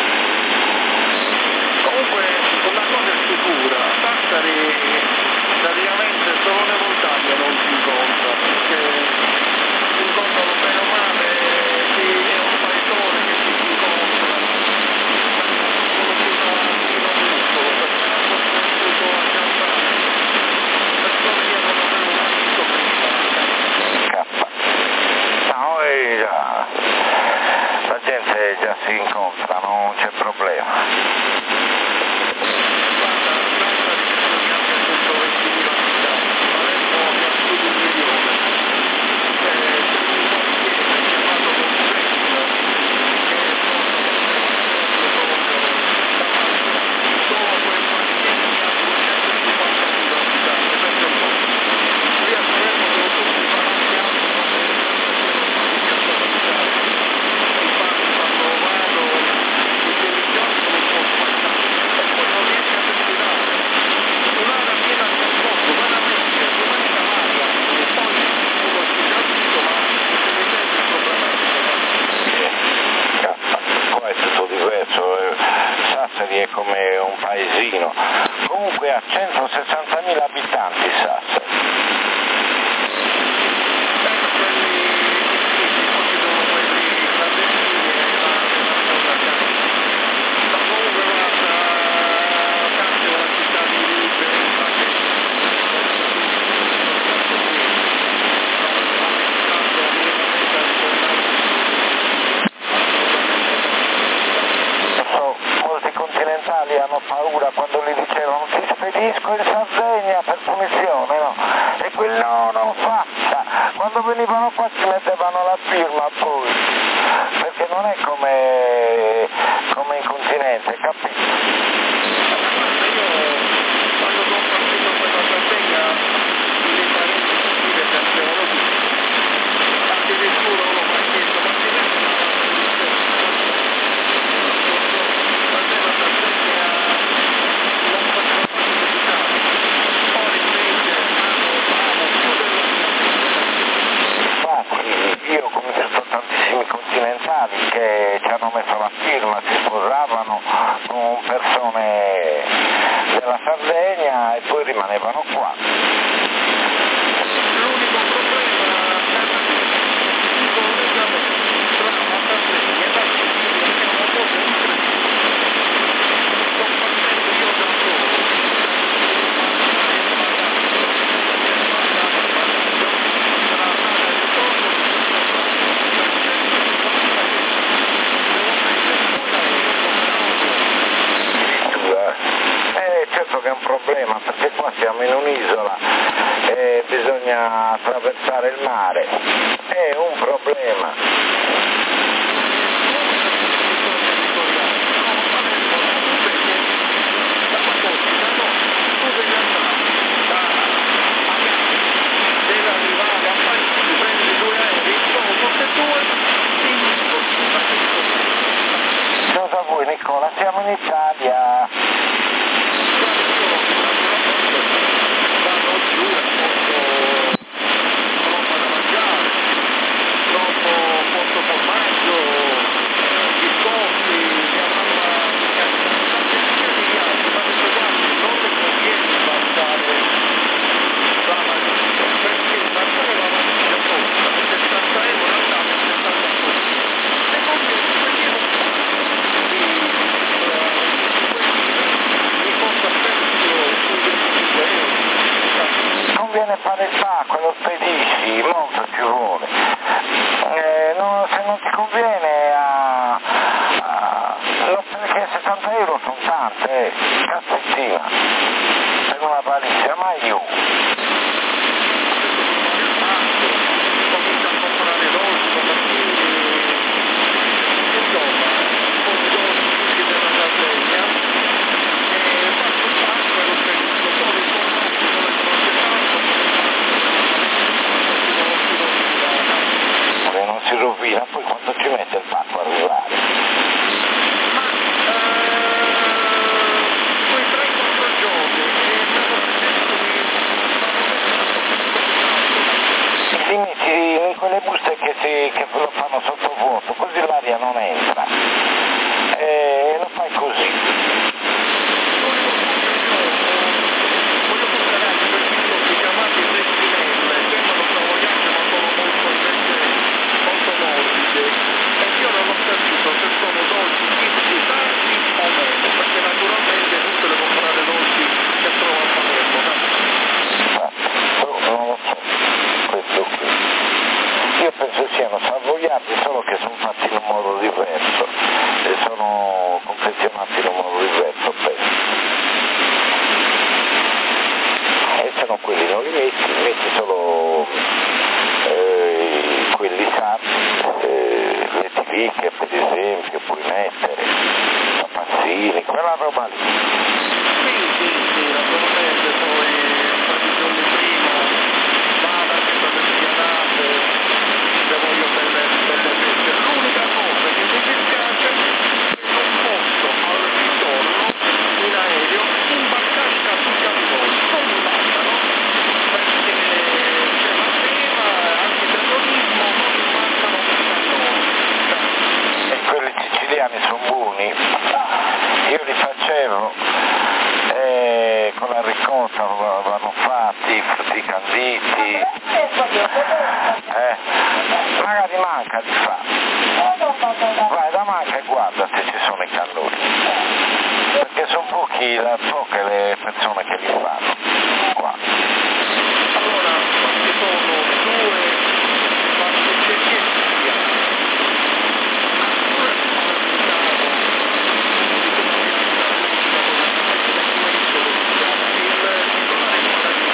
Comunque una cosa è sicura, a Sassari praticamente solo le montagne non si incontrano, perché si incontrano bene o male, sì, è un paesone che si incontra, sono conosciuto a Tiro Muscolo, perché hanno conosciuto a Giampano, persone che non avevo mai visto prima. No, e già, la gente già si incontra, non c'è problema. Guarda, Sassari credo che abbia centoventimila abitanti, Palermo abbia più di un milione. Eh, c'è un quartiere chiamato Consenso, che è proprio da Palermo. Solo quel quartiere ha duecentocinquantamila abitanti, pensa un po'. Qui a Palermo sono tutti palazzi alti, non è una piazza militare. I palazzi fanno vado, i territori sono un po' spaccati. E poi non riesci a respirare. Un'area piena di trasporto, veramente, domani cavarla. E poi uno si è capito, ma se mi senti è problematico. Qua è tutto diverso, eh. Sassari è come un paesino, comunque ha centosessantamila abitanti Sassari. Eh, quelli difficili, poi ci sono quelli clandestini e la cosa per punizione, no? E quelli no, non faccia, quando venivano qua ci mettevano la firma poi, perché non è come, come in continente, capito? Io quando sono partito per la Sardegna i parenti civili piacevano tutti, addirittura uno mi ha chiesto ma ti viene la Sardegna non faceva parte dell'Italia, ora invece hanno bravo più della Infatti io ho conosciuto tantissimi continentali che ci hanno messo la firma, si sposavano con persone della Sardegna e poi rimanevano qua. l'unico problema il collegamento tra la Sardegna e la Sicilia è una cosa incredibile. Sto partendo io da solo Eh, certo che è un problema perché qua siamo in un'isola e bisogna attraversare il mare, è un problema. deve arrivare a Parigi, prende due aerei, sono tutte e due in Cosa vuoi Nicola? Siamo in Italia. vanno giù e porto roba da mangiare, troppo porto formaggio, biscotti, mia mamma mi ha fatto di viaggio, ma detto guardi, non le conviene valutare la valigia, perché valutare la valigia costa sessanta euro andata e sessanta euro. Le conviene scegliere un po' di mi costa spesso sui venticinque euro. Conviene fare il pacco, lo spedisci, molto ci vuole. Eh, no, se non ti conviene a, a, no, perché sessanta euro sono tante, eh, cazzettina, per una valigia, ma io. Comincia a comprare dolci, patatine, insomma, un po' di dolci tipici della Sardegna e faccio un pacco e lo spedisco solo i formaggi dove non c'è tanto, Se non si rovina, poi quanto ci mette il pacco a arrivare? ma eh, quei tre quattro giorni e mi hanno chiesto di Li metti in quelle buste che, si, che lo fanno sottovuoto, così l'aria non entra. E lo fai così. voglio portare anche per biscotti chiamati Restinelle, sembrano savoiarde ma sono molto invece molto morbide e io non ho capito se sono dolci tipici sardi o meno, perché naturalmente è inutile comprare dolci che trovo a Palermo, no? No, non lo so, questo qui. Io penso siano savoiardi, solo che sono fatti in un modo diverso e sono confezionati in un modo diverso, penso. E se no quelli non li metti, metti solo eh, quelli sardi, eh, le tiliche per esempio, puoi mettere, papazzini, quella roba lì. Sì, sì, sì, naturalmente poi un paio di giorni prima vado anche per le spianate, se voglio belle, belle feste. L'unica cosa che mi dispiace è che non posso al ritorno in aereo imbarcare i cartucci a volo, non mi mandano, perché c'è la tema antiterrorismo, non imbarcano i cannoni. E quelli siciliani sono buoni, io li facevo eh, con la ricotta, vanno fatti, frutti canditi, eh, magari manca di fare, vai da manca e guarda se ci sono i cannoni, perché sono pochi, poche le persone che li fanno qua. Allora, questi sono due pasticcerie siciliane. Una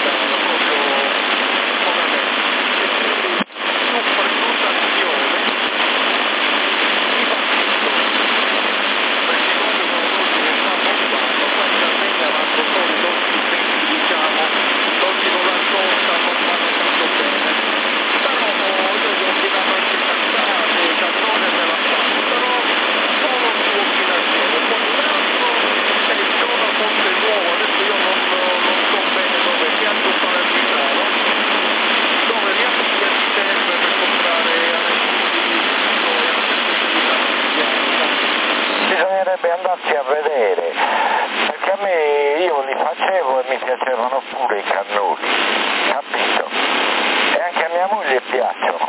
cannoli, capito? E anche a mia moglie piacciono.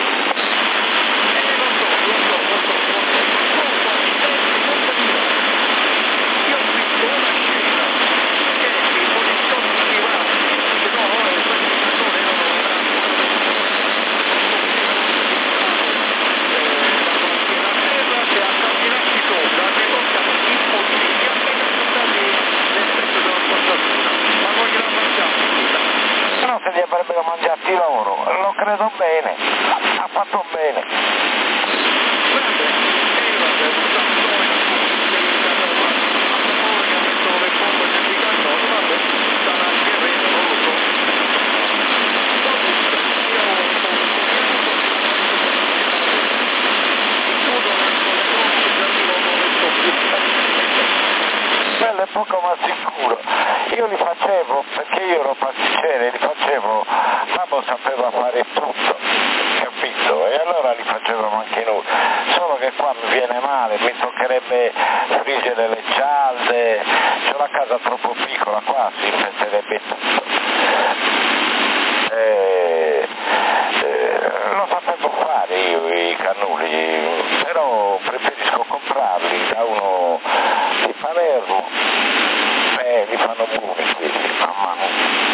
Se li avrebbero mangiati loro, lo credo bene, ha fatto bene. Quello è poco ma sicuro. Io li facevo perché io ero pasticcere, li facevo, Babbo sapeva fare tutto, capito? E allora li facevamo anche noi, solo che qua mi viene male, mi toccherebbe friggere le cialde, c'ho la casa troppo piccola, qua si infesterebbe tutto. E, e, lo sapevo fare io i cannoli, però preferisco comprarli da uno di Palermo. Eh, li fanno buoni questi, mamma mia.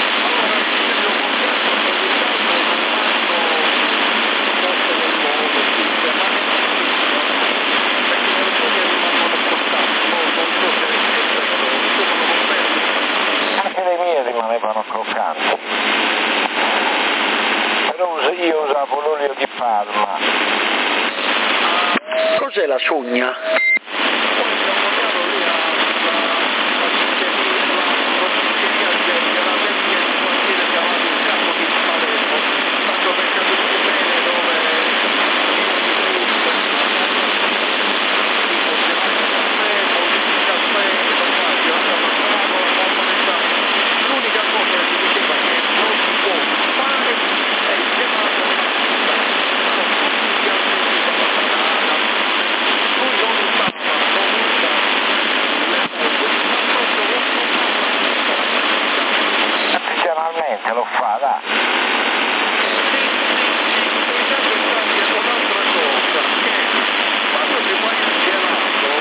Anche le mie rimanevano croccanti. Però io usavo l'olio di palma. Cos'è la sugna? Lo fa, dai. Quando si fa il gelato,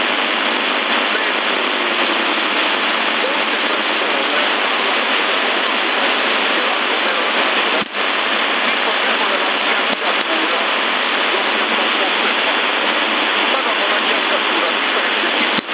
molte persone disponiamo della schiacciatura dove il composto è fatto, ma dopo la schiacciatura si prende il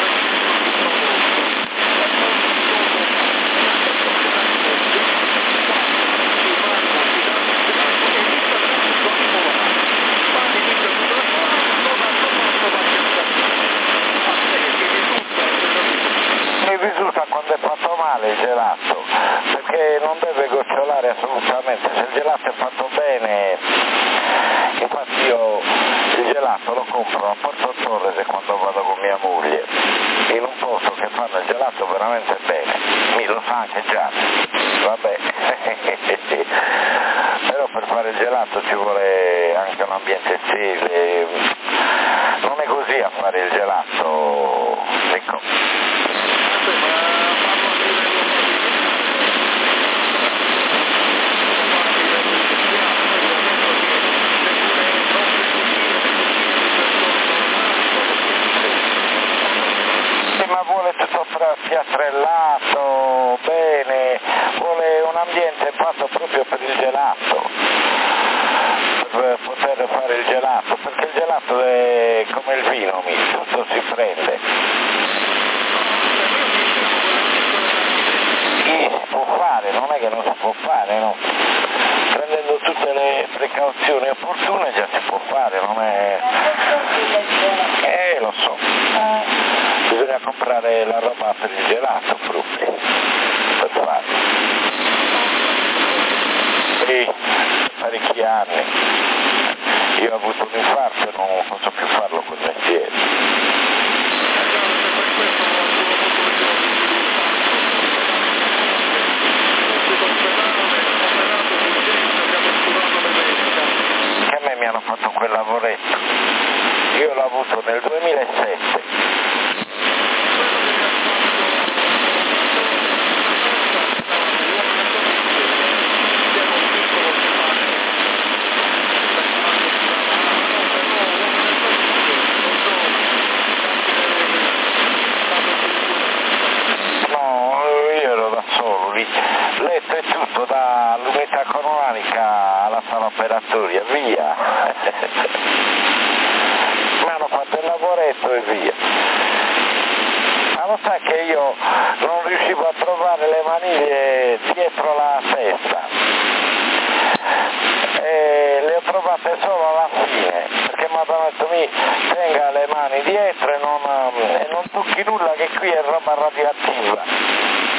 Mi risulta quando è fatto male il gelato, perché non deve gocciolare assolutamente, se il gelato è fatto bene, infatti io il gelato lo compro a Porto Torres quando vado con mia moglie, in un posto che fanno il gelato veramente bene, mi lo sa anche già, vabbè, però per fare il gelato ci vuole anche un ambiente stile, non è così a fare il gelato, ecco. Ma vuole tutto piatrellato, bene, vuole un ambiente fatto proprio per il gelato, per poter fare il gelato, perché il gelato è come il vino, tutto si prende. Sì, si può fare, non è che non si può fare, no? Prendendo tutte le precauzioni opportune già si può fare, non è... Eh, lo so. Bisogna comprare la roba per il gelato proprio, per farlo. Sì, parecchi anni. Io ho avuto un infarto e non posso più farlo quel mestiere. Che a me mi hanno fatto quel lavoretto. Io l'ho avuto nel duemilasette. letto e tutto, dall'unità coronaria alla sala operatoria, via. Mi hanno fatto il lavoretto e via. Ma lo sa che io non riuscivo a trovare le maniglie dietro la testa, e le ho trovate solo alla fine, perché mi hanno detto mi tenga le mani dietro e non, e non tocchi nulla, che qui è roba radioattiva.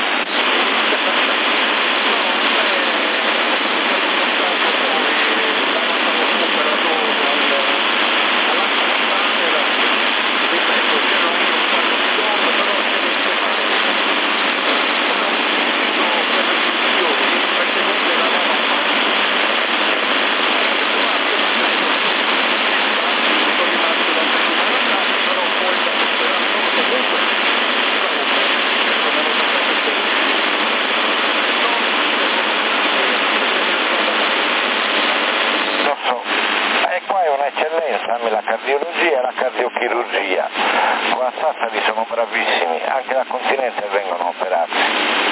La cardiologia e la cardiochirurgia, qua a Sassari sono bravissimi, anche da continente vengono operati.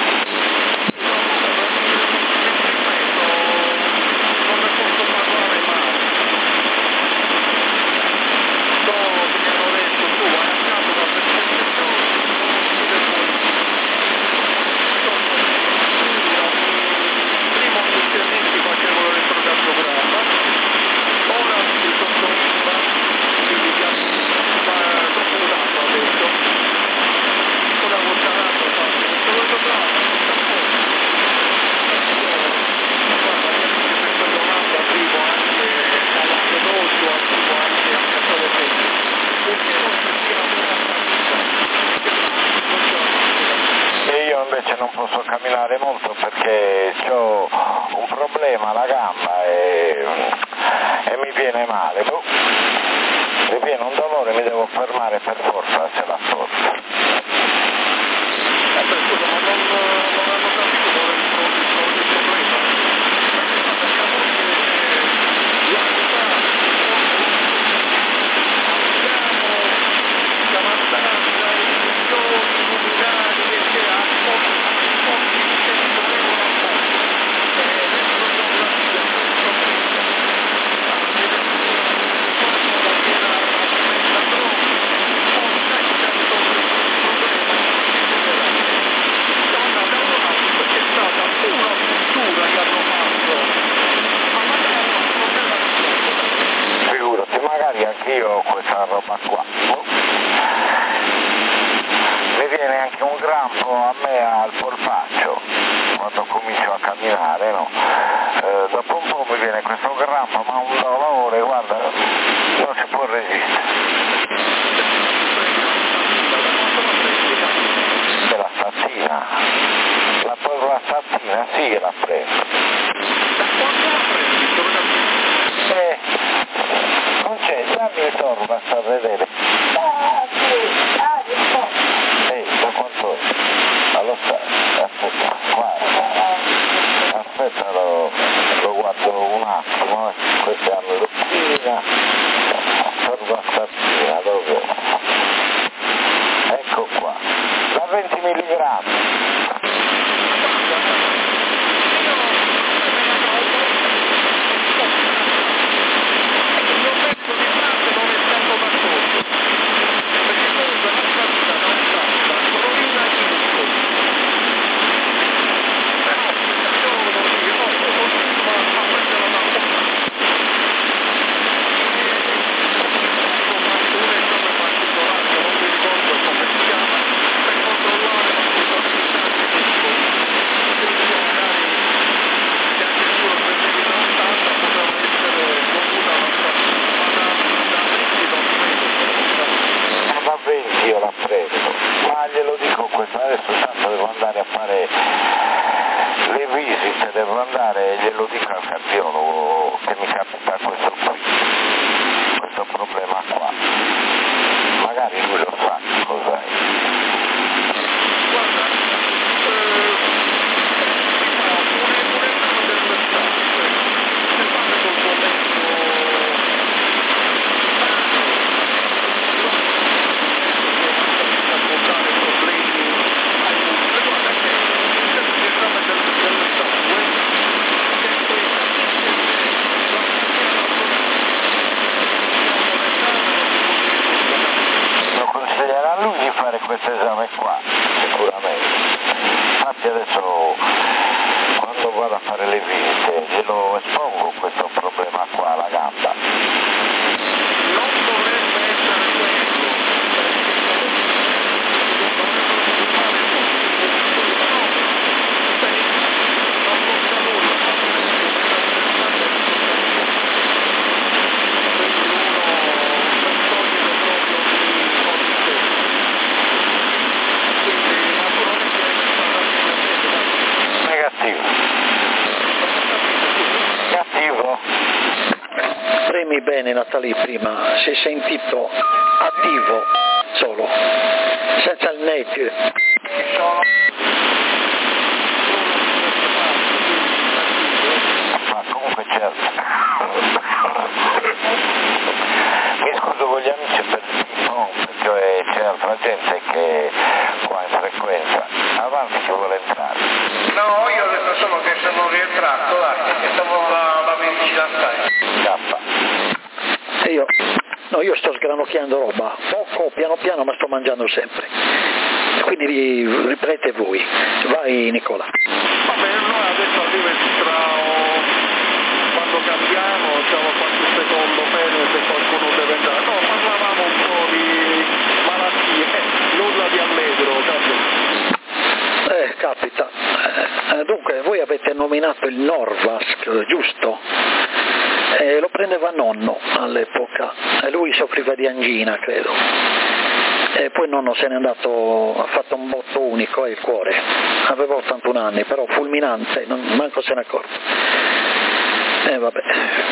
Non posso camminare molto perché ho un problema alla gamba e, e mi viene male, boh. Mi viene un dolore, mi devo fermare per forza se la forza. Eh beh, scusa, ma non, non hanno capito qual è il problema? Sappiamo che la città abbiamo chiamata dai migliori luminari che ha Figurati, magari anch'io ho questa roba qua. Mi viene anche un grampo a me al polpaccio quando comincio a camminare, no? Eh, dopo un po' mi viene questo grampo, ma un dolore, guarda, non si può resistere. La stattina, la, la stattina sì che la prendo. Eh, non c'è, dammi il torno, basta vedere. Ehi, da quanto è? Allo stato, aspetta, guarda, aspetta, lo, lo guardo un attimo, eh. Questi hanno l'occhina, torno la stattina, dove? Ecco qua, da venti milligrammi. Io la prendo, ma glielo dico questo, adesso tanto devo andare a fare le visite, devo andare, glielo dico al cardiologo che mi capita questo qui, questo problema qua, magari lui lo sa cos'è. Guarda, eh, un esame del sangue, se fate col tuo medico problemi ai muscoli, guarda che l'esame del, del stare qua, sicuramente. Infatti adesso quando vado a fare le visite glielo espongo questo problema qua alla gamba. Non dovrebbe essere quello, Cattivo. Premi bene Natalì prima, si è sentito attivo solo, senza il net. Ma comunque certo. Mi scuso con gli amici per il no, perché c'è altra gente che qua in frequenza. Avanti che vuole entrare. No, io ho detto solo che sono rientrato, dai, che stavo la, la medicina stai. Scappa. E io, no, io sto sgranocchiando roba, poco, piano piano, ma sto mangiando sempre. E quindi ri, riprete voi. Vai Nicola. Vabbè, noi adesso arriva il strao, quando cambiamo, siamo qualche secondo bene se qualcuno deve andare. No, parlavamo un po' di malattie, nulla di allegro, capito? Eh, capita. Eh, dunque, voi avete nominato il Norvasc, giusto? Eh, lo prendeva nonno all'epoca, e lui soffriva di angina, credo. E poi nonno se n'è andato, ha fatto un botto unico e il cuore. Aveva ottantuno anni, però fulminante, non, manco se ne accorge. E eh, vabbè.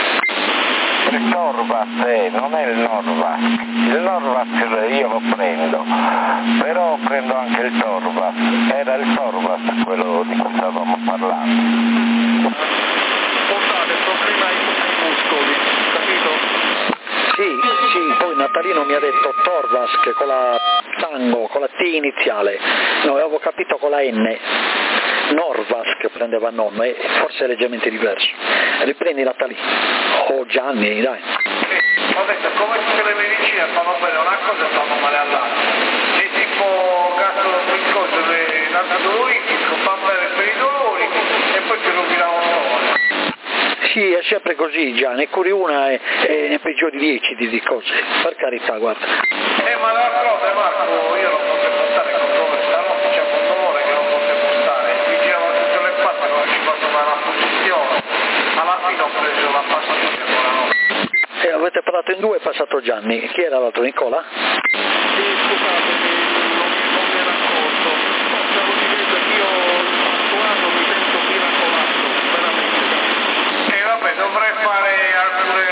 Il Norvasc, eh, non è il Norvasc. Il Norvasc io lo prendo, però prendo anche il Torvasc. Era il Torvasc quello di cui stavamo parlando. Portate problema ai, ai muscoli, capito? Sì, sì, poi Natalino mi ha detto Torvasc con la tango, con la T iniziale. No, avevo capito con la N. Norvasc prendeva nonno, e forse è leggermente diverso. Riprendi Natalì. O Gianni, dai. Sì, ho detto come tutte le medicine fanno bene una cosa e fanno male all'altra. C'è tipo cazzo di cose, l'antidolorifico fa bene per i dolori e poi ti rovina un dolore. Sì, è sempre così Gianni, ne curi una e, e ne peggiori dieci di, di cose, per carità, guarda. Eh ma d'altronde Marco, io non potevo stare con dolore stanotte, c'è un dolore che non potevo stare, mi giravano tutte le patte, non riuscivo a trovare la posizione, alla fine ho preso la pastiglia con la notte. E avete parlato in due, è passato Gianni, chi era l'altro, Nicola? Sì, scusatemi, non, non mi era accorto. No, stavo dicendo che io questo anno mi sento miracolato, veramente. E vabbè, dovrei fare alcune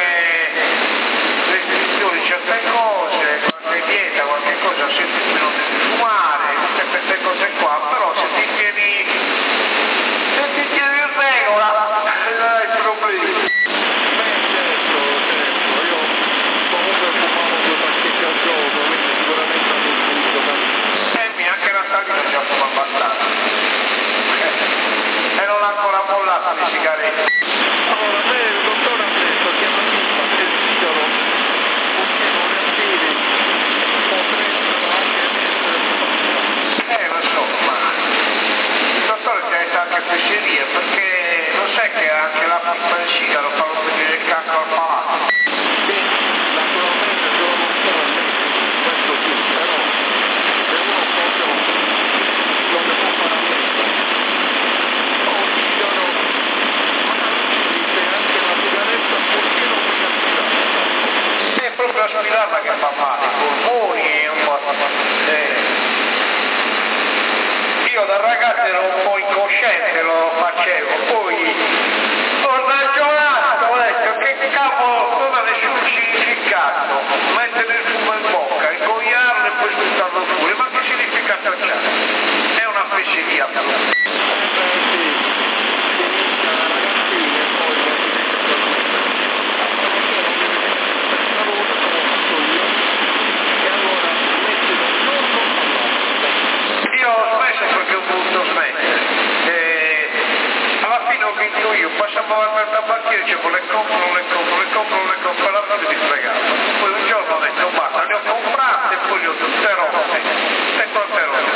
restrizioni, certe cose, qualche dieta, qualche cosa, se ti non devi fumare, tutte queste cose qua, però se ti tieni, se ti tieni in regola, non hai problemi. Beh, certo, certo, io comunque fumavo due pacchetti al giorno, quindi sicuramente hanno influito tanto. E mi anche Natalino già fuma abbastanza. E non ha ancora mollato le sigarette. Allora, a me il dottore ha detto che la vita del sigaro, perché non è attivi, potrebbero anche essere fumanti. Eh, lo so, ma il dottore ti ha detto anche fesserie, perché lo sai che anche la pipa del sigaro fa venire il cancro al palato. Sì, naturalmente se uno sponde, questo sì, però se uno proprio non ne può fare a meno, o il sigaro, dice anche la sigaretta, perché non puoi aspirare? È proprio aspirarla che fa male, i polmoni e un po'. Eh. Io da ragazzo ero un po' incosciente, lo facevo, poi ho ragionato, ho detto che cavolo non ha nessun significato, mettere il fumo in bocca, ingoiarlo e poi sputarlo fuori, ma che significato c'è? È una fesseria. Io ho smesso perché ho voluto smettere. E alla fine ho vinto io, passavo al tabacchiere, dicevo le compro, le compro, le compro, le compro, alla fine mi fregavo. Poi un giorno ho detto basta, le ho comprate e poi le ho tutte rotte. E quante rotte?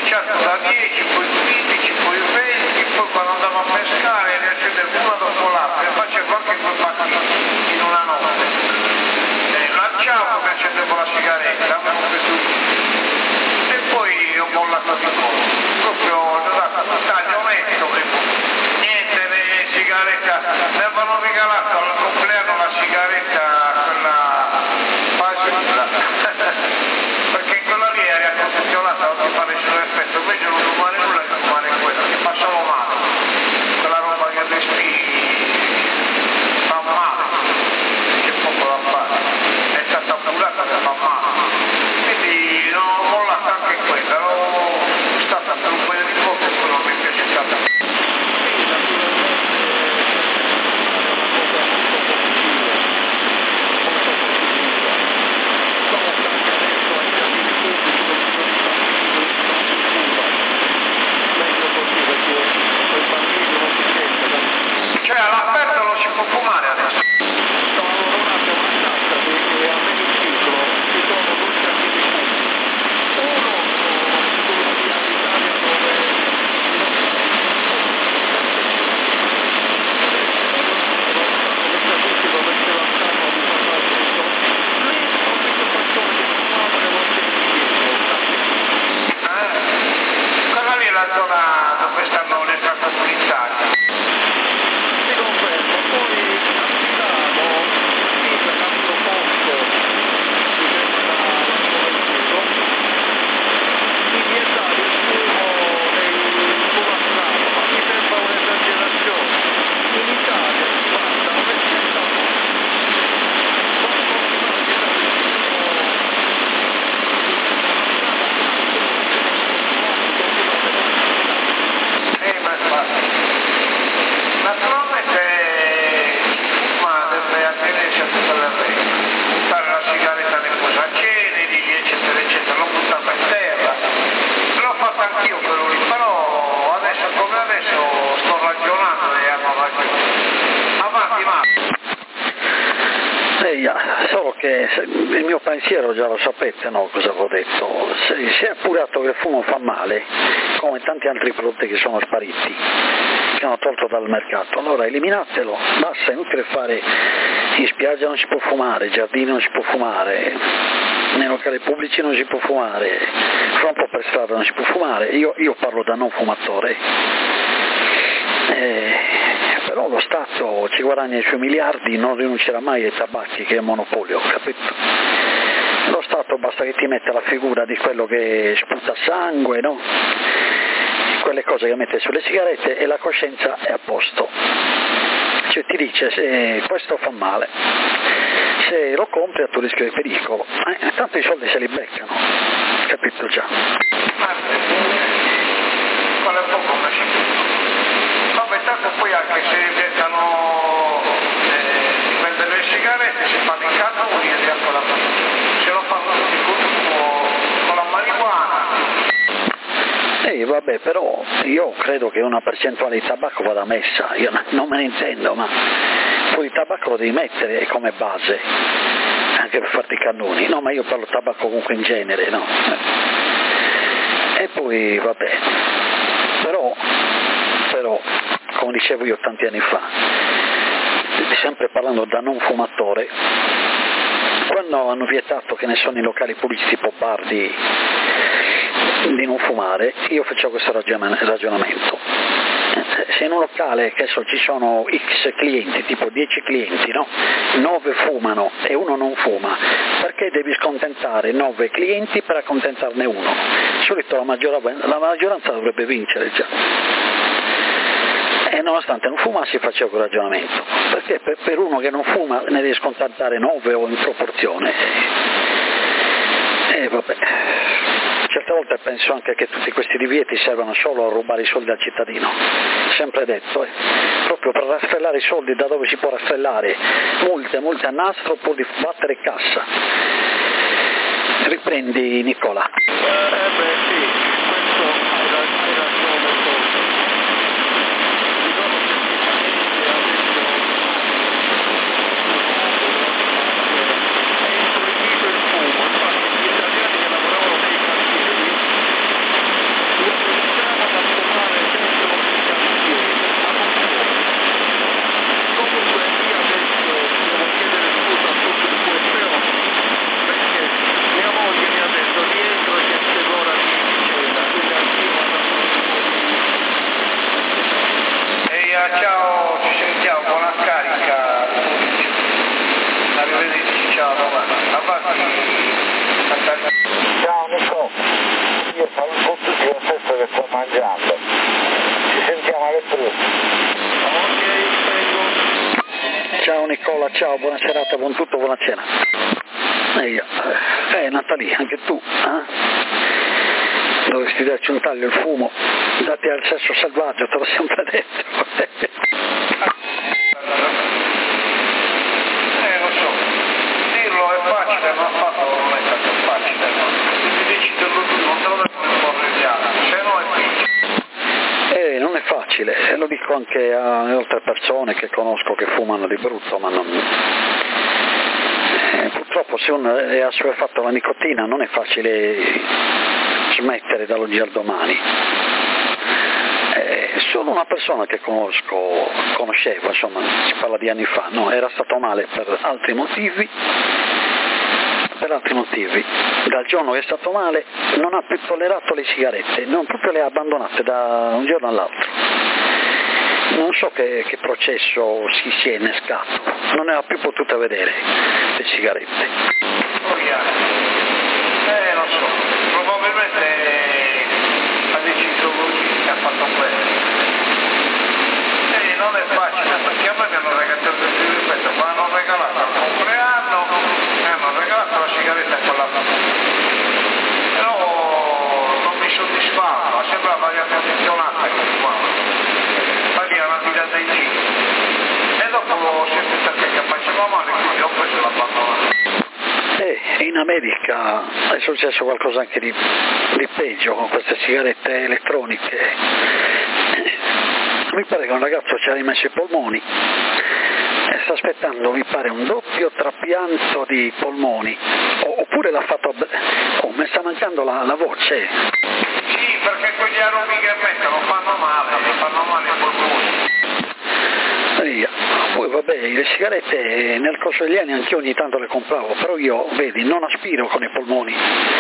cominciato da dieci, poi quindici, poi venti, poi quando andavo a pescare ne accendevo una dopo l'altra e facevo anche due bacchini in una notte. E lanciavo, mi accendevo la sigaretta, avevo preso e poi ho mollato di nuovo. Proprio ho dato un taglio netto e niente, le sigarette, mi avevano regalato al compleanno la sigaretta, quella fasulta, perché quella lì era condizionata, non ti fa nessun effetto, invece non rimane nulla, non rimane quello, ti fa solo male, quella roba che respiri fa male, c'è poco da fare, è stata appurata che fa male, quindi non ho mollato anche quella, l'ho stata per un paio di volte e poi non mi è piaciuta. Cioè all'aperto non si può fumare adesso. No, allora ora abbiamo una tassa che a l'emiciclo ci sono due giardini pubblici. Uno sulla via d'Italia dove le statistiche dove si lanciano di parlare questo, lì ho visto persone che fumavano e non c'è Eh, quella lì è la zona dove stanno le extracomunitarie. si conferma. Poi a Milano il sindaco posto di questa lavoro di vietare il fumo nei fumastrano, ma mi sembra un'esagerazione. In Italia si parla una scelta Eh, ma infatti. Naturalmente si fuma deve attenersi a tutte le regole, buttare la sigaretta nei posaceneri, eccetera, eccetera, non buttarla per terra. L'ho fatto anch'io quello lì, però adesso come adesso sto ragionando e hanno ragione. Avanti, Marco. Eh, yeah, solo che se, il mio pensiero già lo sapete, no, cosa avevo detto, se, si è appurato che il fumo fa male, come tanti altri prodotti che sono spariti, che hanno tolto dal mercato, allora eliminatelo, basta, è inutile fare, in spiaggia non si può fumare, in giardino non si può fumare, nei locali pubblici non si può fumare, fra un po' per strada non si può fumare, io, io parlo da non fumatore. Eh, però lo Stato ci guadagna i suoi miliardi, non rinuncerà mai ai tabacchi che è monopolio, capito? Lo Stato basta che ti metta la figura di quello che sputa sangue, no? Quelle cose che mette sulle sigarette e la coscienza è a posto. Cioè ti dice se questo fa male, se lo compri a tuo rischio di pericolo, eh, tanto i soldi se li beccano, capito già? Quello è poco come vabbè, tanto poi anche se diventano eh, vendere le sigarette si fanno i cannoni e anche la se lo fanno tutti con, con la marijuana. Eh vabbè, però io credo che una percentuale di tabacco vada messa, io non me ne intendo, ma poi il tabacco lo devi mettere come base, anche per farti i cannoni, no, ma io parlo tabacco comunque in genere, no? E poi vabbè, però, però, come dicevo io tanti anni fa, sempre parlando da non fumatore, quando hanno vietato, che ne so, nei locali pubblici tipo bar di, di non fumare, io facevo questo ragionamento. Se in un locale che so, ci sono X clienti, tipo dieci clienti, no? nove fumano e uno non fuma, perché devi scontentare nove clienti per accontentarne uno? Di solito la maggioranza, la maggioranza dovrebbe vincere già. E nonostante non fumassi facevo quel ragionamento, perché per, per uno che non fuma ne devi scontentare nove o in proporzione. E vabbè, certe volte penso anche che tutti questi divieti servano solo a rubare i soldi al cittadino, sempre detto, eh. proprio per rastrellare i soldi da dove si può rastrellare, multe, multe a nastro pur di battere cassa. Riprendi Nicola. Eh beh sì, questo hai ragione forse. Diciamo che i paesi adesso è proibito il fumo, infatti gli italiani che lavoravano nei cantieri io saluto tutti lo stesso che sto mangiando. Ci sentiamo alle tre. Ok, prego. Ciao Nicola, ciao, buona serata, buon tutto, buona cena. Ehi, eh, Natalì, anche tu, eh? Dovresti darci un taglio il fumo, dati al sesso selvaggio, te l'ho sempre detto. Eh, lo so, dirlo è facile, ma farlo non è tanto facile, no? Quindi deciderlo tu, non te lo devo imporre gli altri, se no è difficile. Eh, non è facile, e lo dico anche a altre persone che conosco che fumano di brutto, ma non... Eh, purtroppo se uno è assuefatto alla nicotina non è facile smettere dall'oggi al domani. Eh, solo una persona che conosco, conoscevo, insomma, si parla di anni fa, no, era stato male per altri motivi, per altri motivi. Dal giorno che è stato male non ha più tollerato le sigarette, non proprio le ha abbandonate da un giorno all'altro. Non so che, che processo si sia innescato, non ne ha più potuto vedere le sigarette. Eh, non so, probabilmente ha deciso così, che ha fatto questo. E non è facile, perché a me mi hanno regalato, ripeto, mi hanno regalato al compleanno, mi hanno regalato la sigaretta con la però non mi soddisfava, sembrava aria condizionata che fumavo. Infatti era una tirata in giro. E dopo ho sentito che faceva male, quindi ho preso l'abbandonato. Eh, in America è successo qualcosa anche di, di peggio con queste sigarette elettroniche. Mi pare che un ragazzo ci ha rimesso i polmoni e sta aspettando, mi pare, un doppio trapianto di polmoni, o, oppure l'ha fatto... Oh, mi sta mancando la, la voce. Sì, perché quegli aromi che mettono fanno male, fanno male i polmoni. Poi vabbè, le sigarette nel corso degli anni anch'io ogni tanto le compravo, però io, vedi, non aspiro con i polmoni,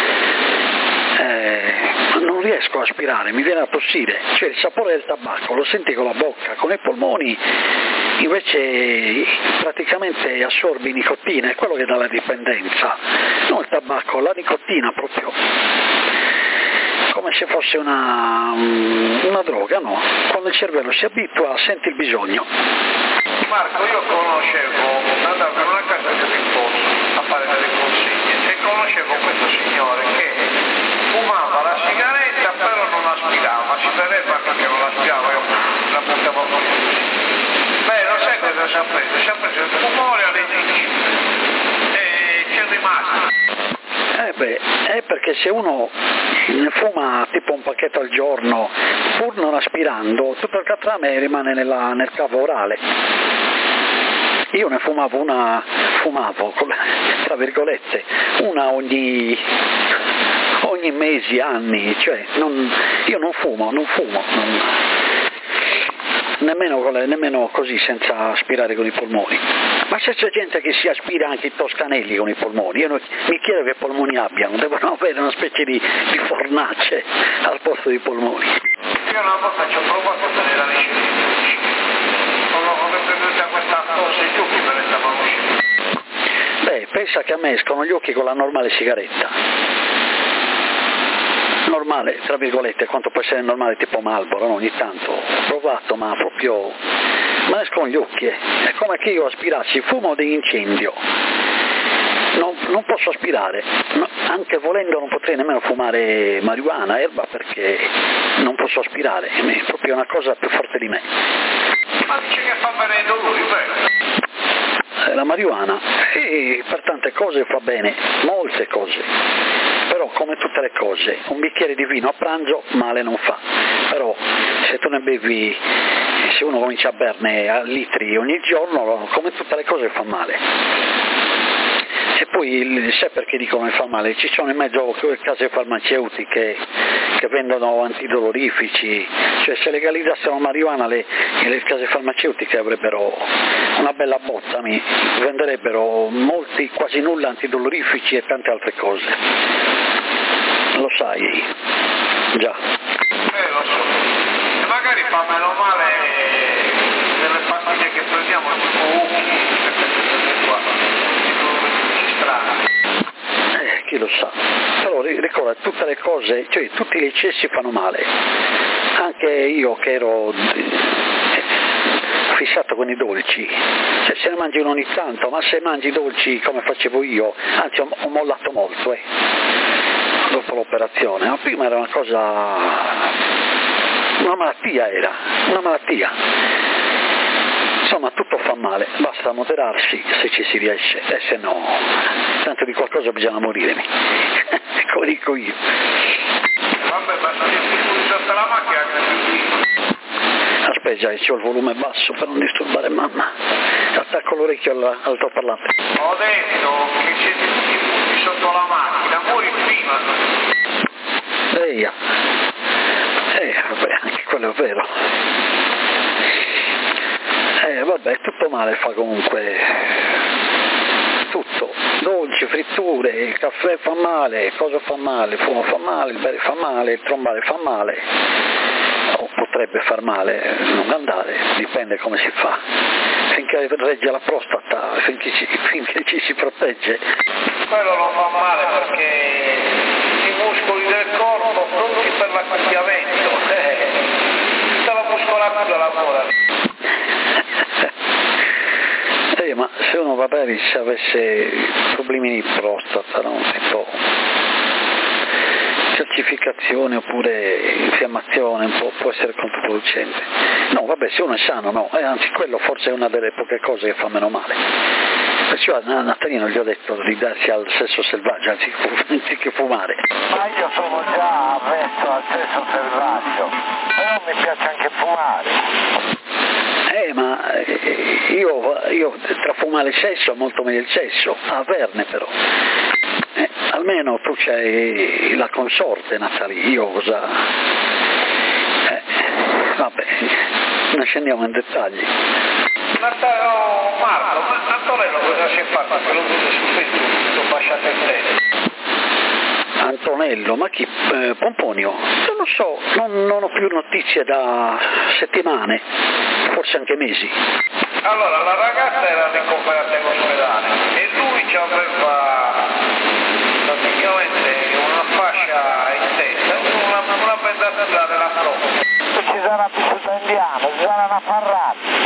eh, non riesco a aspirare, mi viene a tossire, cioè il sapore del tabacco lo senti con la bocca, con i polmoni invece praticamente assorbi nicotina, è quello che dà la dipendenza, non il tabacco, la nicotina proprio, come se fosse una, una droga, no? Quando il cervello si abitua senti il bisogno. Marco, io conoscevo, andavo in una casa di riposo a fare delle consegne e conoscevo questo signore che fumava la sigaretta però non aspirava, si vedeva che non aspirava, io la buttavo fuori. Beh, lo sai cosa si è preso? Si è preso il fumore alle gingive e c'è rimasto. Eh beh, è perché se uno ne fuma tipo un pacchetto al giorno, pur non aspirando, tutto il catrame rimane nella, nel cavo orale. Io ne fumavo una, fumavo, tra virgolette, una ogni, ogni mesi, anni, cioè non, io non fumo, non fumo, non, nemmeno, con le, nemmeno così senza aspirare con i polmoni. Ma se c'è gente che si aspira anche i toscanelli con i polmoni, io non, mi chiedo che polmoni abbiano, devono avere una specie di, di fornace al posto dei polmoni. Io una volta ci ho provato a tenere la ricetta, non ho venuta questa cosa, gli occhi me ne stavano uscendo. Beh, pensa che a me escono gli occhi con la normale sigaretta. Normale, tra virgolette, quanto può essere normale tipo Marlboro, no? Ogni tanto ho provato, ma proprio... ma escono gli occhi, eh. È come che io aspirassi fumo di incendio. Non, non posso aspirare, no, anche volendo non potrei nemmeno fumare marijuana, erba, perché non posso aspirare, è proprio una cosa più forte di me. Ma dice che fa bene i dolori, beh. La marijuana, e per tante cose fa bene, molte cose, però come tutte le cose, un bicchiere di vino a pranzo male non fa, però se tu ne bevi, se uno comincia a berne a litri ogni giorno, come tutte le cose fa male. E poi sai perché dicono che fa male? Ci sono in mezzo case farmaceutiche che vendono antidolorifici, cioè se legalizzassero la marijuana le, le case farmaceutiche avrebbero una bella botta, mi venderebbero molti, quasi nulla antidolorifici e tante altre cose. Lo sai? Già. Eh, lo so. E magari fa meno male delle pastiglie che prendiamo tipo Uki, queste cose qua. chi lo sa, però ricorda, tutte le cose, cioè tutti gli eccessi fanno male, anche io che ero fissato con i dolci, cioè se ne mangi uno ogni tanto, ma se mangi dolci come facevo io, anzi ho, ho mollato molto eh, dopo l'operazione, ma prima era una cosa, una malattia era, una malattia, insomma tutto fa male, basta moderarsi se ci si riesce, e se no, tanto di qualcosa bisogna morire, come dico io. Vabbè, basta che sotto la macchina che si Aspetta, c'ho il volume basso per non disturbare mamma. Attacco l'orecchio al- all'altoparlante. ho detto che siete tutti punti sotto la macchina, muori prima. Eia. Eh, vabbè, anche quello è vero. Eh, vabbè, tutto male fa comunque. Tutto. Dolci, fritture, il caffè fa male, cosa fa male, il fumo fa male, il bere fa male, il trombare fa male. O potrebbe far male, non andare, dipende come si fa. Finché regge la prostata, finché ci, finché ci si protegge. Quello non fa male perché i muscoli del corpo pronti per l'accoppiamento, eh, tutta la muscolatura lavora. Eh, ma se uno magari se avesse problemi di prostata, no? Tipo calcificazione oppure infiammazione, un po' può essere controproducente. No, vabbè, se uno è sano, no, e anzi quello forse è una delle poche cose che fa meno male. Perciò a Natalino gli ho detto di darsi al sesso selvaggio anziché fumare. Ma io sono già avvezzo al sesso selvaggio, però mi piace anche fumare. Eh, ma io, io tra fumare e sesso, molto meglio il sesso, averne però. Eh, almeno tu c'hai la consorte, Natalia, io cosa... Eh, vabbè, ne scendiamo in dettagli. Natale, Marco, ma Antonello cosa si è fatto? Che lo vedo su Facebook, lo basciate in testa. Antonello, ma chi? Eh, Pomponio? Non lo so, non, non ho più notizie da settimane, forse anche mesi. Allora, la ragazza era ricoverata in ospedale e lui ci aveva praticamente una fascia in testa, una, una pendatura della fronte. Ci sarà vissuta indiano, ci sarà una farrata.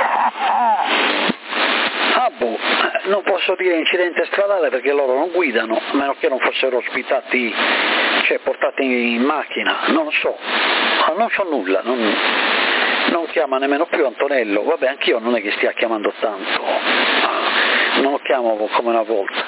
Ah boh, non posso dire incidente stradale perché loro non guidano, a meno che non fossero ospitati, cioè portati in macchina, non lo so, non so nulla, non, non chiama nemmeno più Antonello, vabbè anch'io non è che stia chiamando tanto, non lo chiamo come una volta.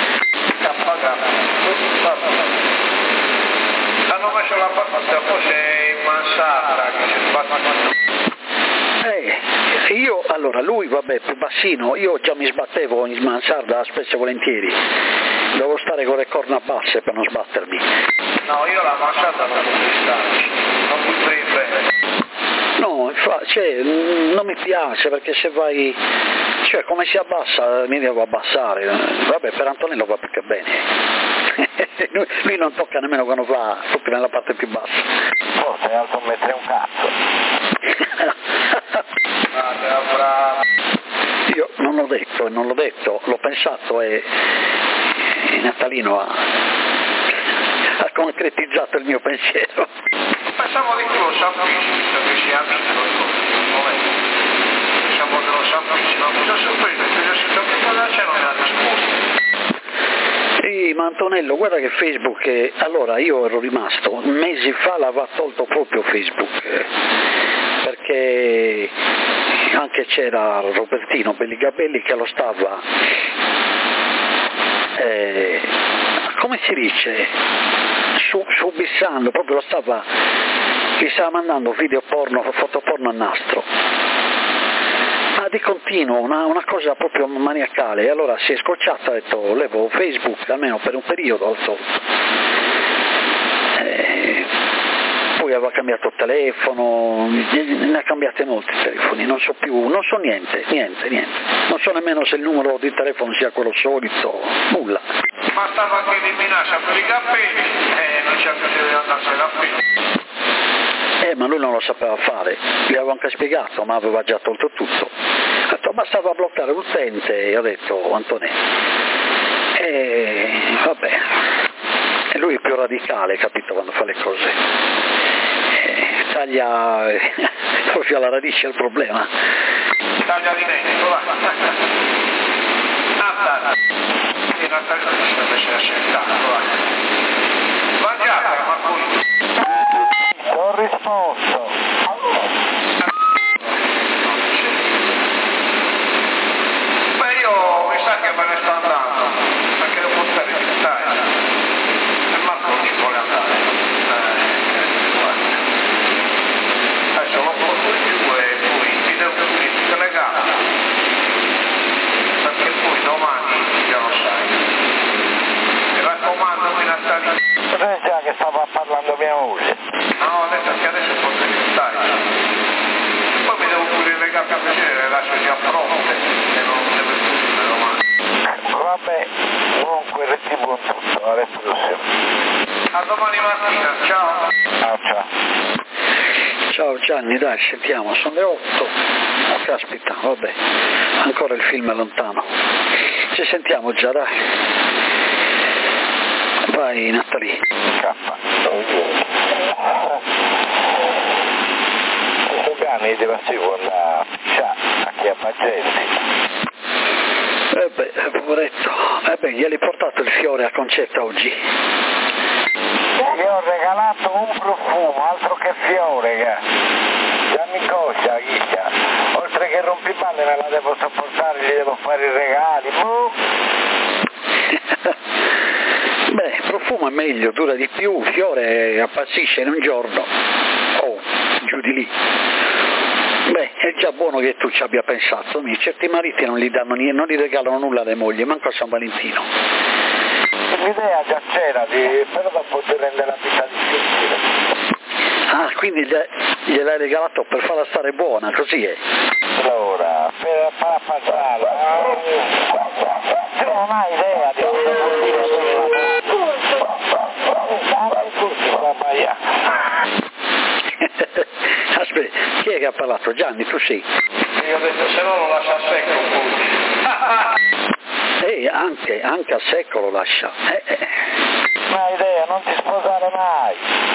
Hanno messo la partita, forse in mansarda che si sbatte. Eh, io, allora, lui, vabbè, più bassino, io già mi sbattevo in mansarda spesso e volentieri, devo stare con le corna basse per non sbattermi. No, io la mansarda non posso stare, non mi prende. No, infatti, cioè, non mi piace perché se vai, cioè come si abbassa mi devo abbassare, vabbè per Antonello va più che bene, lui, lui non tocca nemmeno quando va proprio nella parte più bassa. Forse è alto mettere un cazzo. Ah, bravo. Io non l'ho detto e non l'ho detto, l'ho pensato e, e Natalino ha, ha concretizzato il mio pensiero. Pensavo di più lo sapessi, visto che si amico, pensavo che lo sapessi, ma cosa sorpreso, cosa si capiva da c'è non mi ha risposto. Sì, ma Antonello, guarda che Facebook, è... allora io ero rimasto, mesi fa l'aveva tolto proprio Facebook, eh, perché anche c'era Robertino Belligabelli che lo stava, eh, come si dice, Su, subissando, proprio lo stava, gli stava mandando video porno, foto porno a nastro. Ma di continuo, una, una cosa proprio maniacale, e allora si è scocciato, ha detto levo Facebook almeno per un periodo, ho tolto. E poi aveva cambiato telefono, ne ha cambiate molti telefoni, non so più, non so niente, niente, niente, non so nemmeno se il numero di telefono sia quello solito, nulla. Ma stava che eliminasse per i capelli e non c'è più di andarsene a finire. Eh, ma lui non lo sapeva fare, gli avevo anche spiegato, ma aveva già tolto tutto. Ha detto, bastava bloccare l'utente, e ho detto, Antonello. E vabbè, e lui è più radicale, capito, quando fa le cose, eh, taglia eh, proprio alla radice il problema. Taglia di dentro, va. Andate. E Natalia invece è sceltato, va. Mangiate, Marco. Ho risposto. Beh, io mi sa che me ne sto andando, perché devo stare in Italia. E Marco non vuole andare. Eh, guarda. Adesso non posso più e poi mi devo finire le gambe. Perché poi domani già lo sai. Mi raccomando, mi Natalia. Sai già che stava parlando mia moglie? No, adesso che adesso posso stare. Poi mi devo pure le gambe a piacere, le lascio già pronte e non devo più domani. Vabbè, comunque resti buon tutto, alla prossima. A domani mattina, ciao. Ciao, ciao. Ciao Gianni, dai, sentiamo, sono le otto. Oh, caspita, vabbè, ancora il film è lontano. Ci sentiamo già, dai. Vai Natalie. Questo cane deve seguire a a chi ha pazienti. Eh beh, poveretto, eh beh, gli hai portato il fiore a Concetta oggi? Gli ho regalato un profumo, altro che fiore, che già mi coscia, chicca. Oltre che rompipalle me la devo sopportare, gli devo fare i regali. Buh. Beh, profumo è meglio, dura di più, fiore appassisce in un giorno. Oh, giù di lì. Beh, è già buono che tu ci abbia pensato, certi mariti non gli danno niente, non gli regalano nulla alle mogli, manco a San Valentino. L'idea già c'era, di, però dopo ti rende la vita difficile. Ah, quindi gliel'hai regalato per farla stare buona, così è? Allora, per far passare, tu non hai idea di cosa vuol dire anche tutti qua Baia. Aspetta, chi è che ha parlato? Gianni, tu sì? Io ho detto se no lo lascia a secco un po'. Eh, anche, anche a secco lo lascia. Eh, eh. Non hai idea, non ti sposare mai.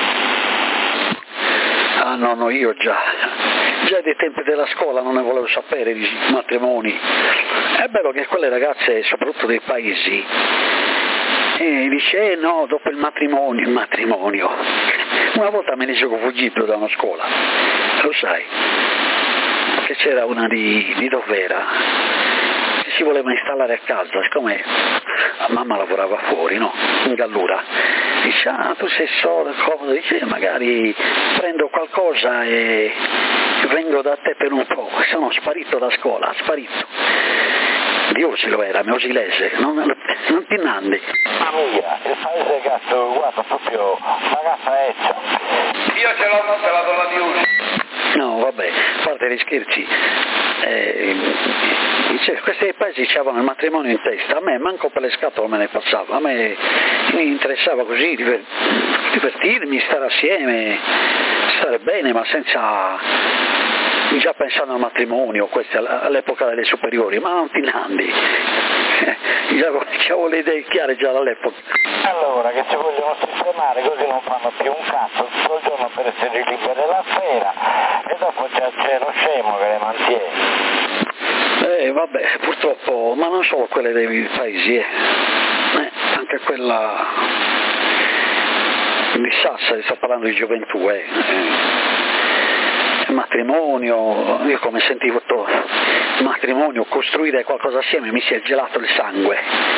Ah no, no, io già. Già dai tempi della scuola non ne volevo sapere di matrimoni. È bello che quelle ragazze, soprattutto dei paesi, e dice, eh no, dopo il matrimonio, il matrimonio. Una volta me ne sono fuggito da una scuola, lo sai, che c'era una di, di Dovera, che si voleva installare a casa, siccome la mamma lavorava fuori, no? In Gallura. Dice, ah, tu sei solo, comodo, dice, magari prendo qualcosa e vengo da te per un po'. Sono sparito da scuola, sparito. Di Osilo era, Osilese, non, non ti nandi. Ma mia, il paese gatto, guarda, proprio la gaffa eccia. Io ce l'ho per la donna di Osilo. No, vabbè, a parte gli scherzi, eh, cioè, questi paesi avevano il matrimonio in testa, a me manco per le scatole me ne passava, a me mi interessava così diver- divertirmi, stare assieme, stare bene, ma senza già pensando al matrimonio, questo all'epoca delle superiori, ma non ti nandi, già avevo le idee chiare già dall'epoca. Allora, che ci vogliono sistemare, così non fanno più un cazzo tutto il giorno per essere liberi la sera, e dopo c'è, c'è lo scemo che le mantiene. Eh vabbè, purtroppo, ma non solo quelle dei paesi, eh. Eh, anche quella di Sassari, sto parlando di gioventù, eh. Matrimonio, io come sentivo tutto matrimonio, costruire qualcosa assieme, mi si è gelato il sangue.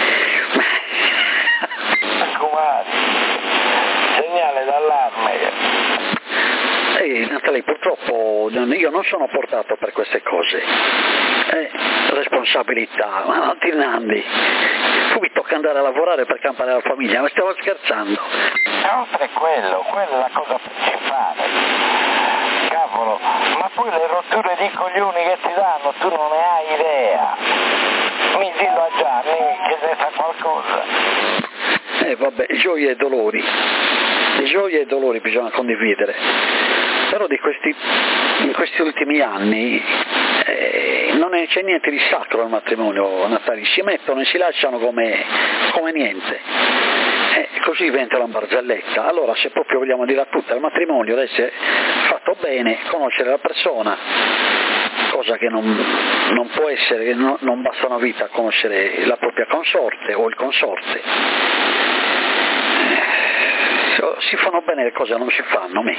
Comari, segnale d'allarme. Ehi Natalie, purtroppo io non sono portato per queste cose. Eh, responsabilità, ma non ti nandi. Poi tocca andare a lavorare per campare la famiglia, ma stiamo scherzando. E oltre quello, quella è la cosa principale. Cavolo, ma poi le rotture di coglioni che ti danno, tu non ne hai idea. Mi dillo a Gianni che ne sa qualcosa. Eh vabbè, gioie e dolori. Gioie e dolori bisogna condividere. Però di questi, in questi ultimi anni, eh, non è, c'è niente di sacro al matrimonio, Natali, si mettono e si lasciano come, come niente, eh, così diventa una barzelletta. Allora, se proprio vogliamo dire a tutti, il matrimonio deve essere fatto bene, conoscere la persona, cosa che non, non può essere, non, non basta una vita a conoscere la propria consorte o il consorte. Si fanno bene le cose, non si fanno, me.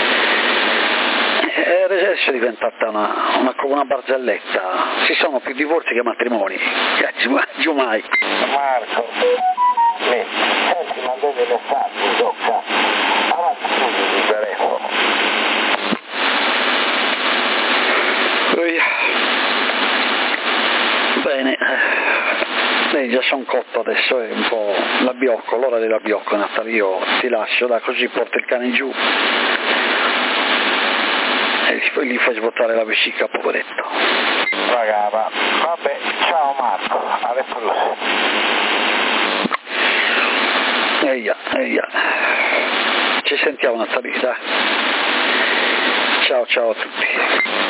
E adesso è diventata una, una, una barzelletta, ci sono più divorzi che matrimoni, giù mai. Marco, mi senti, ma dove le messaggi, doccia? Avanti tu il telefono. Bene, lei già sono cotto adesso, è un po' l'abbiocco, l'ora dell'abbiocco, Natale, io ti lascio, da così porto il cane giù e poi gli fai svuotare la vescica, poveretto. Ragazza, vabbè, ciao Marco, alle prossime. Eia, eia, ci sentiamo Natale, dai. Ciao ciao a tutti.